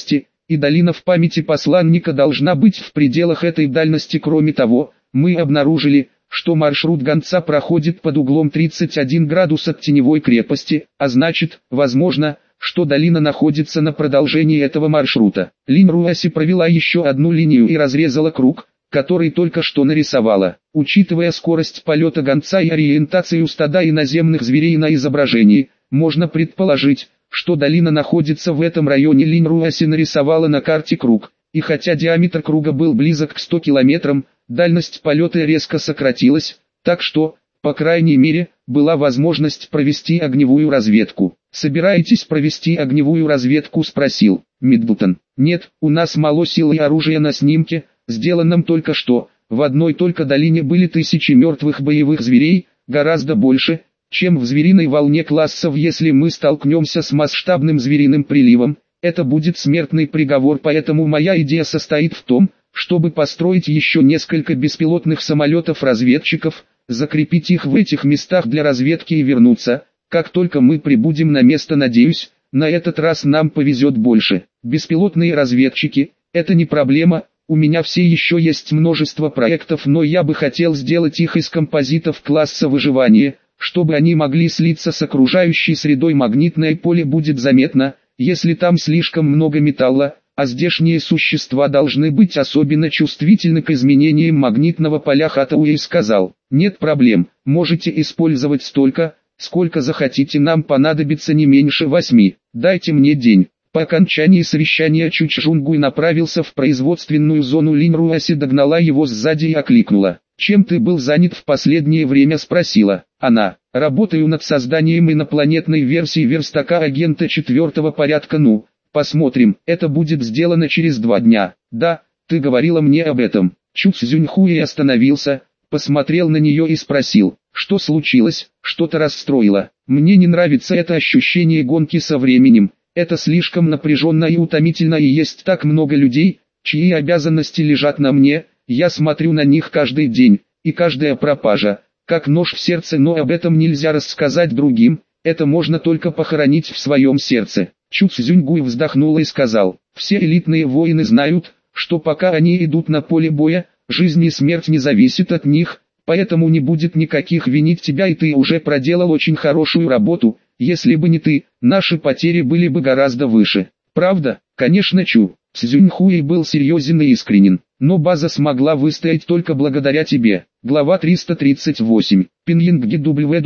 и долина в памяти посланника должна быть в пределах этой дальности. Кроме того, мы обнаружили, что маршрут гонца проходит под углом тридцать один градус от теневой крепости, а значит, возможно, что долина находится на продолжении этого маршрута. Линь Руаси провела еще одну линию и разрезала круг, который только что нарисовала. Учитывая скорость полета гонца и ориентацию стада иноземных зверей на изображении, можно предположить, что долина находится в этом районе. Линь Руаси нарисовала на карте круг, и хотя диаметр круга был близок к ста километрам, дальность полета резко сократилась, так что, по крайней мере, была возможность провести огневую разведку. «Собираетесь провести огневую разведку?» – спросил Миддлтон. «Нет, у нас мало сил и оружия на снимке, сделанном только что. В одной только долине были тысячи мертвых боевых зверей, гораздо больше, чем в звериной волне классов. Если мы столкнемся с масштабным звериным приливом, это будет смертный приговор. Поэтому моя идея состоит в том, чтобы построить еще несколько беспилотных самолетов-разведчиков, закрепить их в этих местах для разведки и вернуться, как только мы прибудем на место. Надеюсь, на этот раз нам повезет больше. Беспилотные разведчики – это не проблема, у меня все еще есть множество проектов, но я бы хотел сделать их из композитов класса выживания, чтобы они могли слиться с окружающей средой. Магнитное поле будет заметно, если там слишком много металла, а здешние существа должны быть особенно чувствительны к изменениям магнитного поля. Хаттауэй сказал: «Нет проблем, можете использовать столько, сколько захотите, нам понадобится не меньше восьми, дайте мне день». По окончании совещания Чучжунгуй направился в производственную зону. Линь Руаси догнала его сзади и окликнула. «Чем ты был занят в последнее время?» – спросила она. «Работаю над созданием инопланетной версии верстака агента четвертого порядка. Ну, посмотрим, это будет сделано через два дня». «Да, ты говорила мне об этом». Чу Цзюньхуэй остановился, посмотрел на нее и спросил: «Что случилось? Что-то расстроило?» «Мне не нравится это ощущение гонки со временем. Это слишком напряженно и утомительно, и есть так много людей, чьи обязанности лежат на мне. Я смотрю на них каждый день, и каждая пропажа, как нож в сердце, но об этом нельзя рассказать другим, это можно только похоронить в своем сердце». Чу Цзюньгуй вздохнул и сказал: «Все элитные воины знают, что пока они идут на поле боя, жизнь и смерть не зависят от них, поэтому не будет никаких винить тебя, и ты уже проделал очень хорошую работу. Если бы не ты, наши потери были бы гораздо выше». «Правда?» «Конечно, Чу». Цзюньхуэй был серьезен и искренен. «Но база смогла выстоять только благодаря тебе». Глава триста тридцать восемь. Пинлинги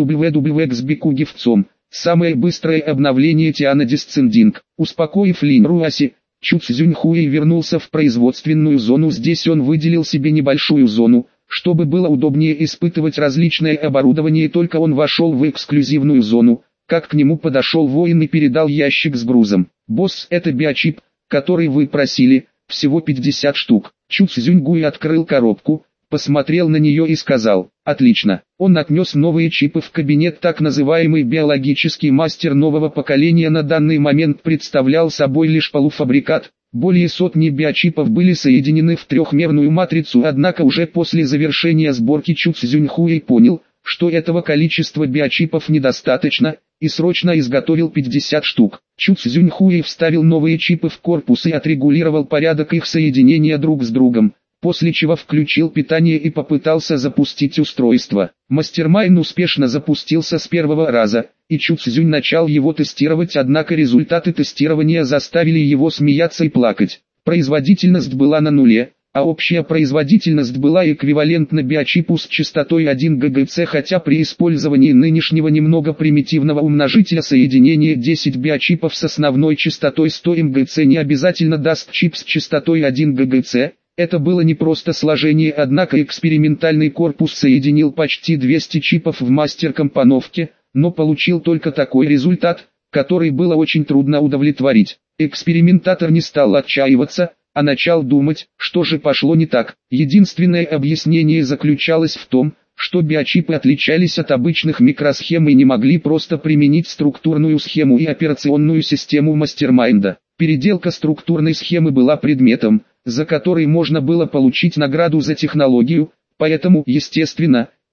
www.xbkugivцом. Самое быстрое обновление Тиана Дисцендинг. Успокоив Линь Руаси, Чу Цзюньхуэй вернулся в производственную зону. Здесь он выделил себе небольшую зону, чтобы было удобнее испытывать различное оборудование. Только он вошел в эксклюзивную зону, как к нему подошел воин и передал ящик с грузом. «Босс, это биочип, который вы просили, всего пятьдесят штук». Чу Цзюньгуй открыл коробку, посмотрел на нее и сказал: «Отлично». Он отнес новые чипы в кабинет. Так называемый биологический мастер нового поколения на данный момент представлял собой лишь полуфабрикат. Более сотни биочипов были соединены в трехмерную матрицу, однако уже после завершения сборки Чу Цзюньхуэй понял, что этого количества биочипов недостаточно, и срочно изготовил пятьдесят штук. Чу Цзюньхуэй вставил новые чипы в корпус и отрегулировал порядок их соединения друг с другом, после чего включил питание и попытался запустить устройство. Мастермайн успешно запустился с первого раза, и Чу Цзюнь начал его тестировать, однако результаты тестирования заставили его смеяться и плакать. Производительность была на нуле, а общая производительность была эквивалентна биочипу с частотой один гигагерц, хотя при использовании нынешнего немного примитивного умножителя соединение десять биочипов с основной частотой сто мегагерц не обязательно даст чип с частотой один гигагерц. Это было не просто сложение, однако экспериментальный корпус соединил почти двести чипов в мастер-компоновке, но получил только такой результат, который было очень трудно удовлетворить. Экспериментатор не стал отчаиваться, а начал думать, что же пошло не так. Единственное объяснение заключалось в том, что биочипы отличались от обычных микросхем и не могли просто применить структурную схему и операционную систему мастермайнда. Переделка структурной схемы была предметом, за который можно было получить награду за технологию, поэтому, естественно,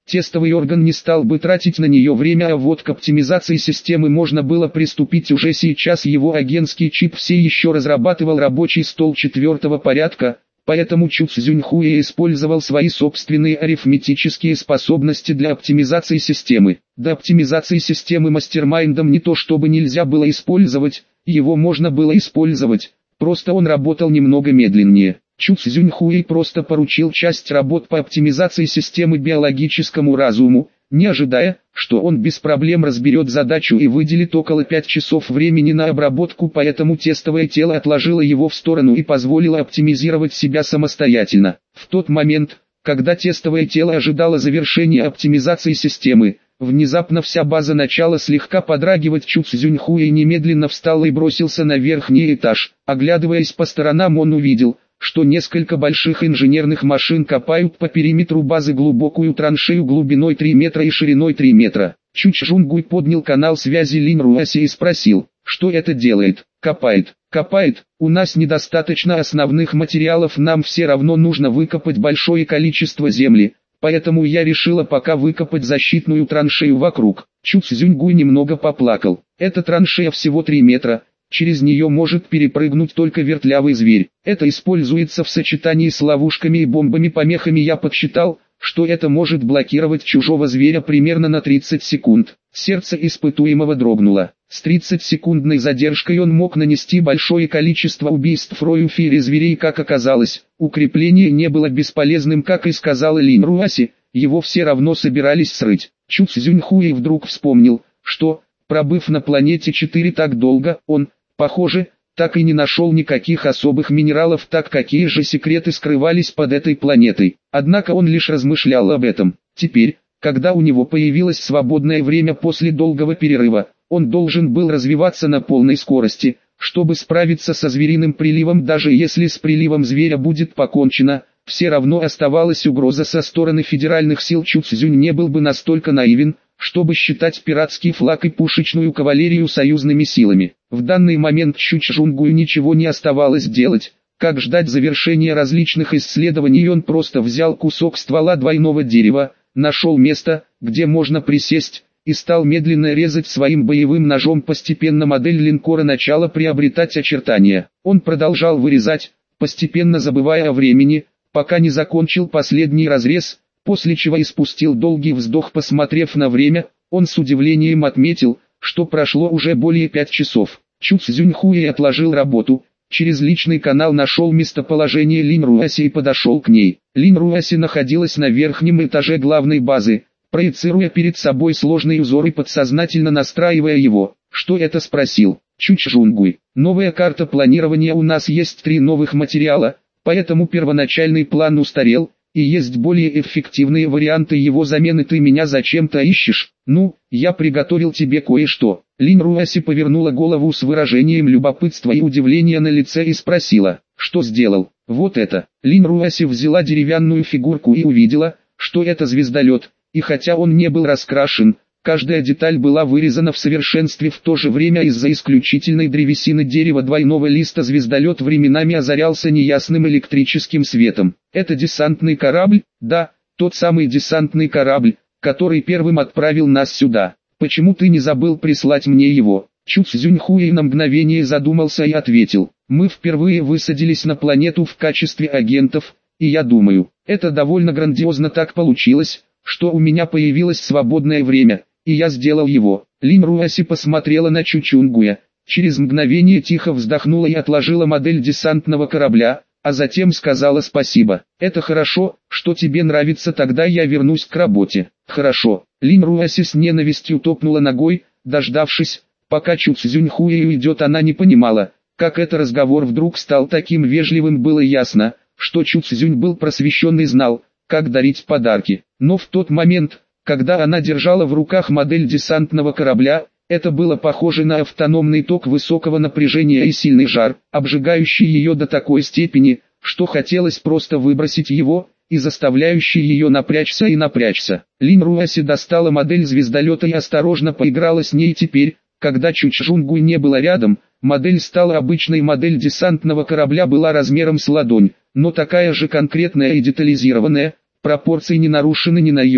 тестовый орган не стал бы тратить на нее время, а вот к оптимизации системы можно было приступить уже сейчас. Его агентский чип все еще разрабатывал рабочий стол четвертого порядка, поэтому Чу Цзюньхуэ использовал свои собственные арифметические способности для оптимизации системы. До оптимизации системы мастермайндом не то чтобы нельзя было использовать, его можно было использовать, просто он работал немного медленнее. Чу Цзюньхуэй просто поручил часть работ по оптимизации системы биологическому разуму, не ожидая, что он без проблем разберет задачу и выделит около пяти часов времени на обработку, поэтому тестовое тело отложило его в сторону и позволило оптимизировать себя самостоятельно. В тот момент, когда тестовое тело ожидало завершения оптимизации системы, внезапно вся база начала слегка подрагивать. Чу Цзюньхуэй немедленно встал и бросился на верхний этаж. Оглядываясь по сторонам, он увидел, что несколько больших инженерных машин копают по периметру базы глубокую траншею глубиной три метра и шириной три метра. Чу Чжунгуй поднял канал связи Лин Руаси и спросил, что это делает. Копает, копает, у нас недостаточно основных материалов, нам все равно нужно выкопать большое количество земли, поэтому я решила пока выкопать защитную траншею вокруг. Чу Цзюньгуй немного поплакал. Эта траншея всего три метра. Через нее может перепрыгнуть только вертлявый зверь. Это используется в сочетании с ловушками и бомбами-помехами. Я подсчитал, что это может блокировать чужого зверя примерно на тридцать секунд. Сердце испытуемого дрогнуло. С тридцатисекундной задержкой он мог нанести большое количество убийств рою фири зверей. Как оказалось, укрепление не было бесполезным, как и сказала Лин Руаси, его все равно собирались срыть. Чу Цзюньхуэй вдруг вспомнил, что, пробыв на планете четыре так долго, он, похоже, так и не нашел никаких особых минералов. Так какие же секреты скрывались под этой планетой? Однако он лишь размышлял об этом. Теперь, когда у него появилось свободное время после долгого перерыва, он должен был развиваться на полной скорости, чтобы справиться со звериным приливом. Даже если с приливом зверя будет покончено, все равно оставалась угроза со стороны федеральных сил. Чу Цзюнь не был бы настолько наивен, чтобы считать пиратский флаг и пушечную кавалерию союзными силами. В данный момент Чу Чжунгую ничего не оставалось делать, как ждать завершения различных исследований. И он просто взял кусок ствола двойного дерева, нашел место, где можно присесть, и стал медленно резать своим боевым ножом. Постепенно модель линкора начала приобретать очертания. Он продолжал вырезать, постепенно забывая о времени, пока не закончил последний разрез, после чего испустил долгий вздох. Посмотрев на время, он с удивлением отметил, что прошло уже более пяти часов. Чу Цзюньхуэй отложил работу, через личный канал нашел местоположение Лин Руаси и подошел к ней. Лин Руаси находилась на верхнем этаже главной базы, проецируя перед собой сложный узор и подсознательно настраивая его. «Что это?» — спросил Чу Чжунгуй. «Новая карта планирования. У нас есть три новых материала, поэтому первоначальный план устарел, и есть более эффективные варианты его замены. Ты меня зачем-то ищешь? Ну, я приготовил тебе кое-что». Лин Руаси повернула голову с выражением любопытства и удивления на лице и спросила, «Что сделал?» «Вот это». Лин Руаси взяла деревянную фигурку и увидела, что это звездолет, и хотя он не был раскрашен, каждая деталь была вырезана в совершенстве. В то же время из-за исключительной древесины дерева двойного листа звездолет временами озарялся неясным электрическим светом. «Это десантный корабль?» «Да, тот самый десантный корабль, который первым отправил нас сюда. Почему ты не забыл прислать мне его?» Чу Цзюньхуэй на мгновение задумался и ответил, «Мы впервые высадились на планету в качестве агентов, и я думаю, это довольно грандиозно так получилось, что у меня появилось свободное время, и я сделал его». Лин Руаси посмотрела на Чу Чжунгуя, через мгновение тихо вздохнула и отложила модель десантного корабля, а затем сказала спасибо. «Это хорошо, что тебе нравится, тогда я вернусь к работе». «Хорошо». Лин Руаси с ненавистью топнула ногой, дождавшись, пока Чу Цзюньхуэй уйдет. Она не понимала, как этот разговор вдруг стал таким вежливым. Было ясно, что Чу Цзюнь был просвещен и знал, как дарить подарки. Но в тот момент, когда она держала в руках модель десантного корабля, это было похоже на автономный ток высокого напряжения и сильный жар, обжигающий ее до такой степени, что хотелось просто выбросить его, и заставляющий ее напрячься и напрячься. Лин Руаси достала модель звездолета и осторожно поиграла с ней. Теперь, когда Чу Чжунгуй не было рядом, модель стала обычной. Модель десантного корабля была размером с ладонь, но такая же конкретная и детализированная, пропорции не нарушены ни на йоту,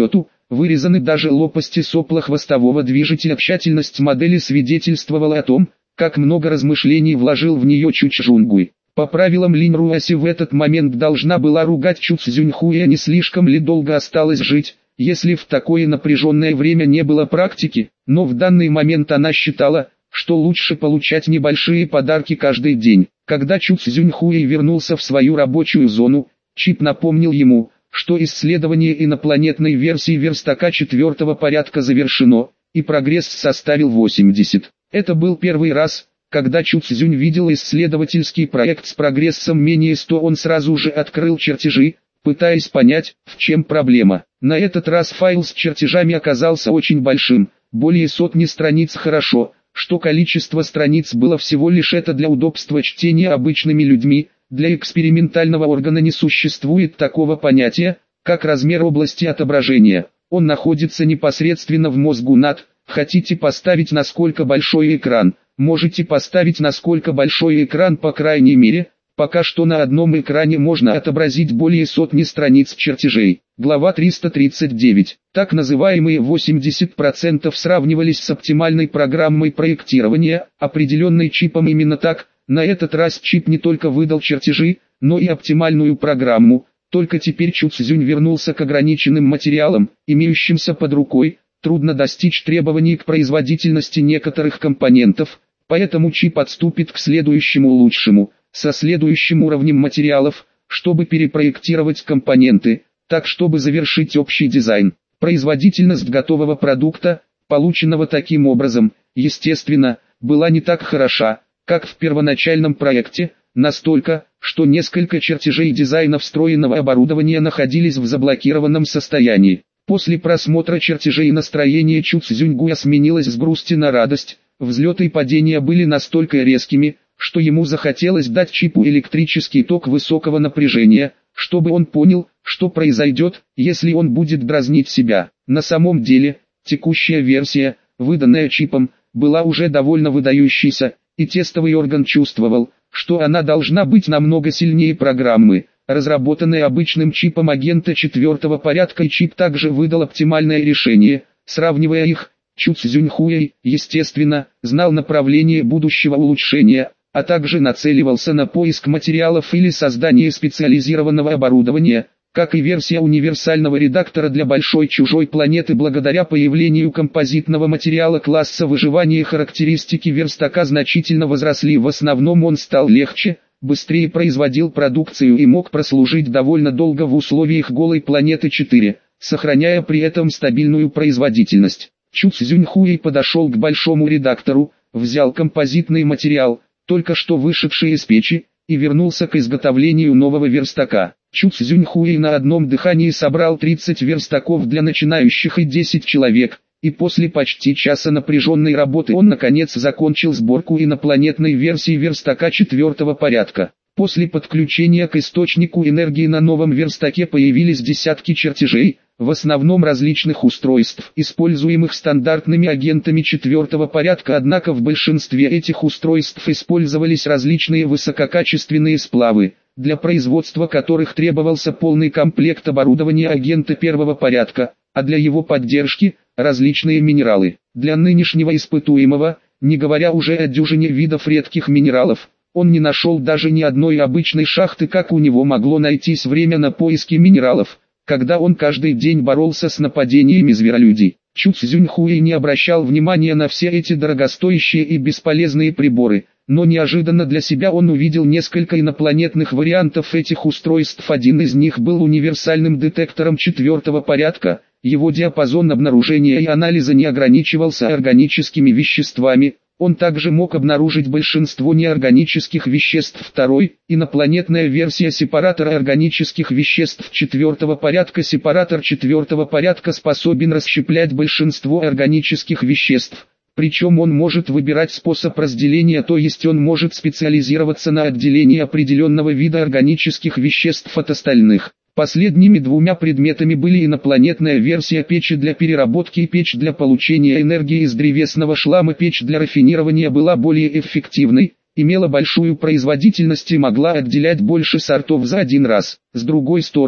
вырезаны даже лопасти сопла хвостового движителя. Тщательность модели свидетельствовала о том, как много размышлений вложил в нее Чу Чжунгуй. По правилам Линь Руаси в этот момент должна была ругать Чу Цзюньхуя, не слишком ли долго осталось жить, если в такое напряженное время не было практики, но в данный момент она считала, что лучше получать небольшие подарки каждый день. Когда Чу Цзюньхуй вернулся в свою рабочую зону, Чип напомнил ему, что исследование инопланетной версии верстака четвертого порядка завершено, и прогресс составил восемьдесят. Это был первый раз, когда Чу Цзюнь видел исследовательский проект с прогрессом менее ста. Он сразу же открыл чертежи, пытаясь понять, в чем проблема. На этот раз файл с чертежами оказался очень большим, более сотни страниц. Хорошо, что количество страниц было всего лишь это для удобства чтения обычными людьми. Для экспериментального органа не существует такого понятия, как размер области отображения. Он находится непосредственно в мозгу над. Хотите поставить насколько большой экран, можете поставить насколько большой экран. По крайней мере, пока что на одном экране можно отобразить более сотни страниц чертежей. Глава триста тридцать девять. Так называемые восемьдесят процентов сравнивались с оптимальной программой проектирования, определенной Чипом. Именно так. На этот раз Чип не только выдал чертежи, но и оптимальную программу. Только теперь Чу Цзюнь вернулся к ограниченным материалам, имеющимся под рукой. Трудно достичь требований к производительности некоторых компонентов, поэтому Чип отступит к следующему лучшему, со следующим уровнем материалов, чтобы перепроектировать компоненты, так чтобы завершить общий дизайн. Производительность готового продукта, полученного таким образом, естественно, была не так хороша, как в первоначальном проекте, настолько, что несколько чертежей дизайна встроенного оборудования находились в заблокированном состоянии. После просмотра чертежей настроение Чу Цзюньгуя сменилось с грусти на радость. Взлеты и падения были настолько резкими, что ему захотелось дать Чипу электрический ток высокого напряжения, чтобы он понял, что произойдет, если он будет дразнить себя. На самом деле, текущая версия, выданная Чипом, была уже довольно выдающейся, и тестовый орган чувствовал, что она должна быть намного сильнее программы, разработанной обычным чипом агента четвертого порядка. И Чип также выдал оптимальное решение. Сравнивая их, Чу Цзюньхуй, естественно, знал направление будущего улучшения, а также нацеливался на поиск материалов или создание специализированного оборудования, как и версия универсального редактора для большой чужой планеты. Благодаря появлению композитного материала класса выживания характеристики верстака значительно возросли. В основном он стал легче, быстрее производил продукцию и мог прослужить довольно долго в условиях голой планеты четыре, сохраняя при этом стабильную производительность. Чу Цзюньхуй подошел к большому редактору, взял композитный материал, только что вышедший из печи, и вернулся к изготовлению нового верстака. Чу Цзюньхуй на одном дыхании собрал тридцать верстаков для начинающих и десять человек, и после почти часа напряженной работы он наконец закончил сборку инопланетной версии верстака четвертого порядка. После подключения к источнику энергии на новом верстаке появились десятки чертежей, в основном различных устройств, используемых стандартными агентами четвертого порядка. Однако в большинстве этих устройств использовались различные высококачественные сплавы, для производства которых требовался полный комплект оборудования агента первого порядка, а для его поддержки – различные минералы. Для нынешнего испытуемого, не говоря уже о дюжине видов редких минералов, он не нашел даже ни одной обычной шахты. Как у него могло найтись время на поиски минералов, когда он каждый день боролся с нападениями зверолюдей? Чу Цзюньхуй не обращал внимания на все эти дорогостоящие и бесполезные приборы, но неожиданно для себя он увидел несколько инопланетных вариантов этих устройств. Один из них был универсальным детектором четвертого порядка. Его диапазон обнаружения и анализа не ограничивался органическими веществами, он также мог обнаружить большинство неорганических веществ. Второй, инопланетная версия сепаратора органических веществ четвертого порядка. Сепаратор четвертого порядка способен расщеплять большинство органических веществ, причем он может выбирать способ разделения, то есть он может специализироваться на отделении определенного вида органических веществ от остальных. Последними двумя предметами были инопланетная версия печи для переработки и печь для получения энергии из древесного шлама. Печь для рафинирования была более эффективной, имела большую производительность и могла отделять больше сортов за один раз. С другой стороны,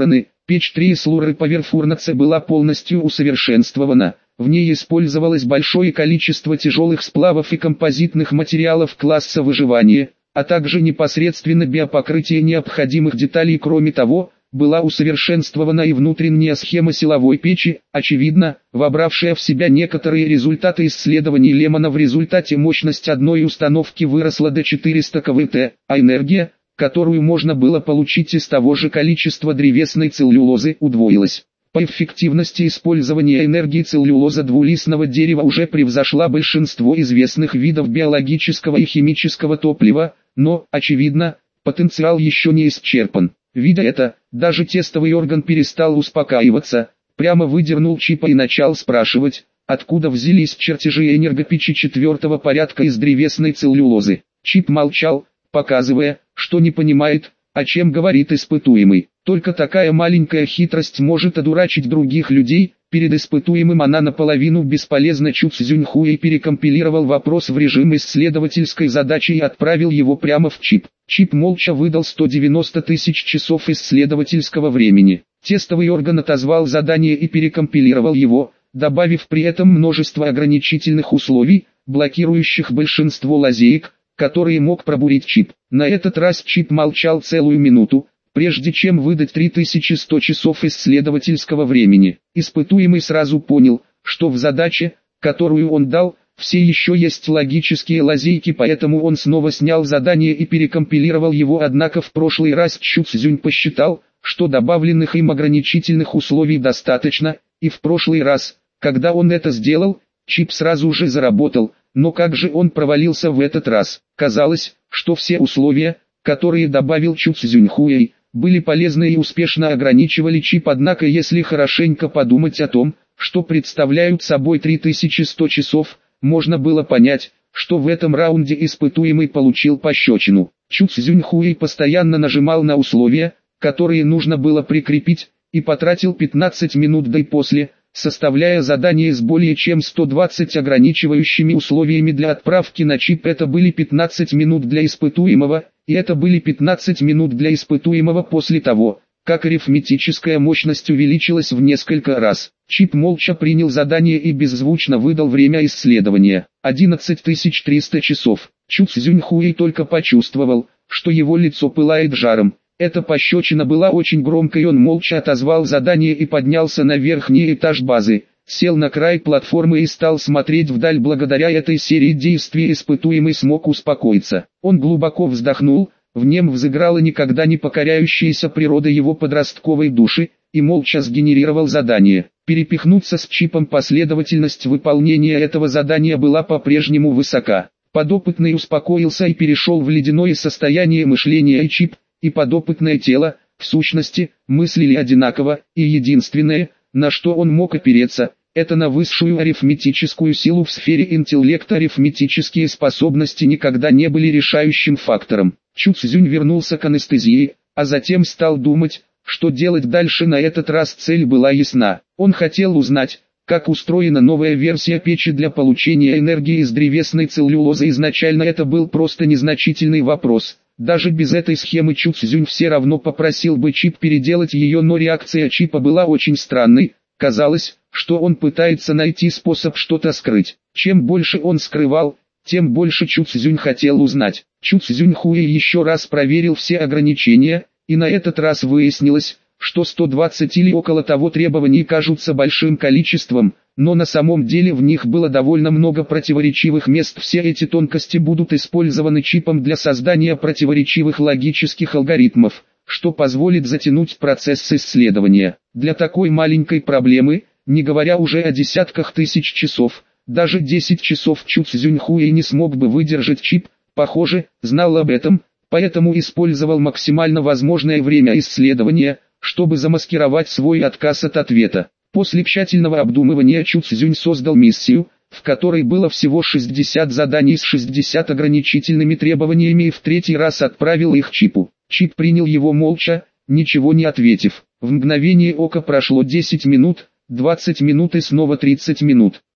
Печь Трейслуры Поверфурнаце была полностью усовершенствована. В ней использовалось большое количество тяжелых сплавов и композитных материалов класса выживания, а также непосредственно биопокрытие необходимых деталей. Кроме того, была усовершенствована и внутренняя схема силовой печи, очевидно, вобравшая в себя некоторые результаты исследований Лемона. В результате мощность одной установки выросла до четырёхсот киловатт, а энергия, которую можно было получить из того же количества древесной целлюлозы, удвоилась. По эффективности использования энергии целлюлоза двулистного дерева уже превзошла большинство известных видов биологического и химического топлива, но, очевидно, потенциал еще не исчерпан. Видя это, даже тестовый орган перестал успокаиваться, прямо выдернул чипа и начал спрашивать, откуда взялись чертежи энергопечи четвертого порядка из древесной целлюлозы. Чип молчал, показывая, что не понимает, о чем говорит испытуемый. Только такая маленькая хитрость может одурачить других людей. Перед испытуемым она наполовину бесполезна. Чу Цзюньхуэй перекомпилировал вопрос в режим исследовательской задачи и отправил его прямо в чип. Чип молча выдал сто девяносто тысяч часов исследовательского времени. Тестовый орган отозвал задание и перекомпилировал его, добавив при этом множество ограничительных условий, блокирующих большинство лазеек, которые мог пробурить чип. На этот раз чип молчал целую минуту, прежде чем выдать три тысячи сто часов исследовательского времени. Испытуемый сразу понял, что в задаче, которую он дал, все еще есть логические лазейки, поэтому он снова снял задание и перекомпилировал его. Однако в прошлый раз Чу Цзюнь посчитал, что добавленных им ограничительных условий достаточно, и в прошлый раз, когда он это сделал, чип сразу же заработал. Но как же он провалился в этот раз? Казалось, что все условия, которые добавил Чу Цзюньхуэй, были полезны и успешно ограничивали чип. Однако если хорошенько подумать о том, что представляют собой три тысячи сто часов, можно было понять, что в этом раунде испытуемый получил пощечину. Чу Цзюньхуэй постоянно нажимал на условия, которые нужно было прикрепить, и потратил пятнадцать минут до и после, составляя задание с более чем сто двадцать ограничивающими условиями для отправки на чип. Это были пятнадцать минут для испытуемого, и это были пятнадцать минут для испытуемого после того, как арифметическая мощность увеличилась в несколько раз. Чип молча принял задание и беззвучно выдал время исследования. одиннадцать тысяч триста часов. Чу Цзюньхуэй только почувствовал, что его лицо пылает жаром. Эта пощечина была очень громкой. Он молча отозвал задание и поднялся на верхний этаж базы, сел на край платформы и стал смотреть вдаль. Благодаря этой серии действий испытуемый смог успокоиться. Он глубоко вздохнул, в нем взыграла никогда не покоряющаяся природа его подростковой души, и молча сгенерировал задание. Перепихнуться с чипом. Последовательность выполнения этого задания была по-прежнему высока. Подопытный успокоился и перешел в ледяное состояние мышления, и чип, и подопытное тело, в сущности, мыслили одинаково, и единственное, на что он мог опереться, это на высшую арифметическую силу в сфере интеллекта. Арифметические способности никогда не были решающим фактором. Чу Цзюнь вернулся к анестезии, а затем стал думать, что делать дальше. На этот раз цель была ясна. Он хотел узнать, как устроена новая версия печи для получения энергии из древесной целлюлозы. Изначально это был просто незначительный вопрос. Даже без этой схемы Чу Цзюнь все равно попросил бы чип переделать ее, но реакция чипа была очень странной. Казалось, что он пытается найти способ что-то скрыть. Чем больше он скрывал, тем больше Чу Цзюнь хотел узнать. Чу Цзюньхуэй еще раз проверил все ограничения, и на этот раз выяснилось, что сто двадцать или около того требований кажутся большим количеством, но на самом деле в них было довольно много противоречивых мест. Все эти тонкости будут использованы чипом для создания противоречивых логических алгоритмов, что позволит затянуть процесс исследования. Для такой маленькой проблемы, не говоря уже о десятках тысяч часов, даже десять часов Чу Цзюньхуэй не смог бы выдержать. Чип, похоже, знал об этом, поэтому использовал максимально возможное время исследования, чтобы замаскировать свой отказ от ответа. После тщательного обдумывания Чу Цзюнь создал миссию, в которой было всего шестьдесят заданий с шестьдесят ограничительными требованиями, и в третий раз отправил их чипу. Чип принял его молча, ничего не ответив. В мгновение ока прошло десять минут, двадцать минут и снова тридцать минут.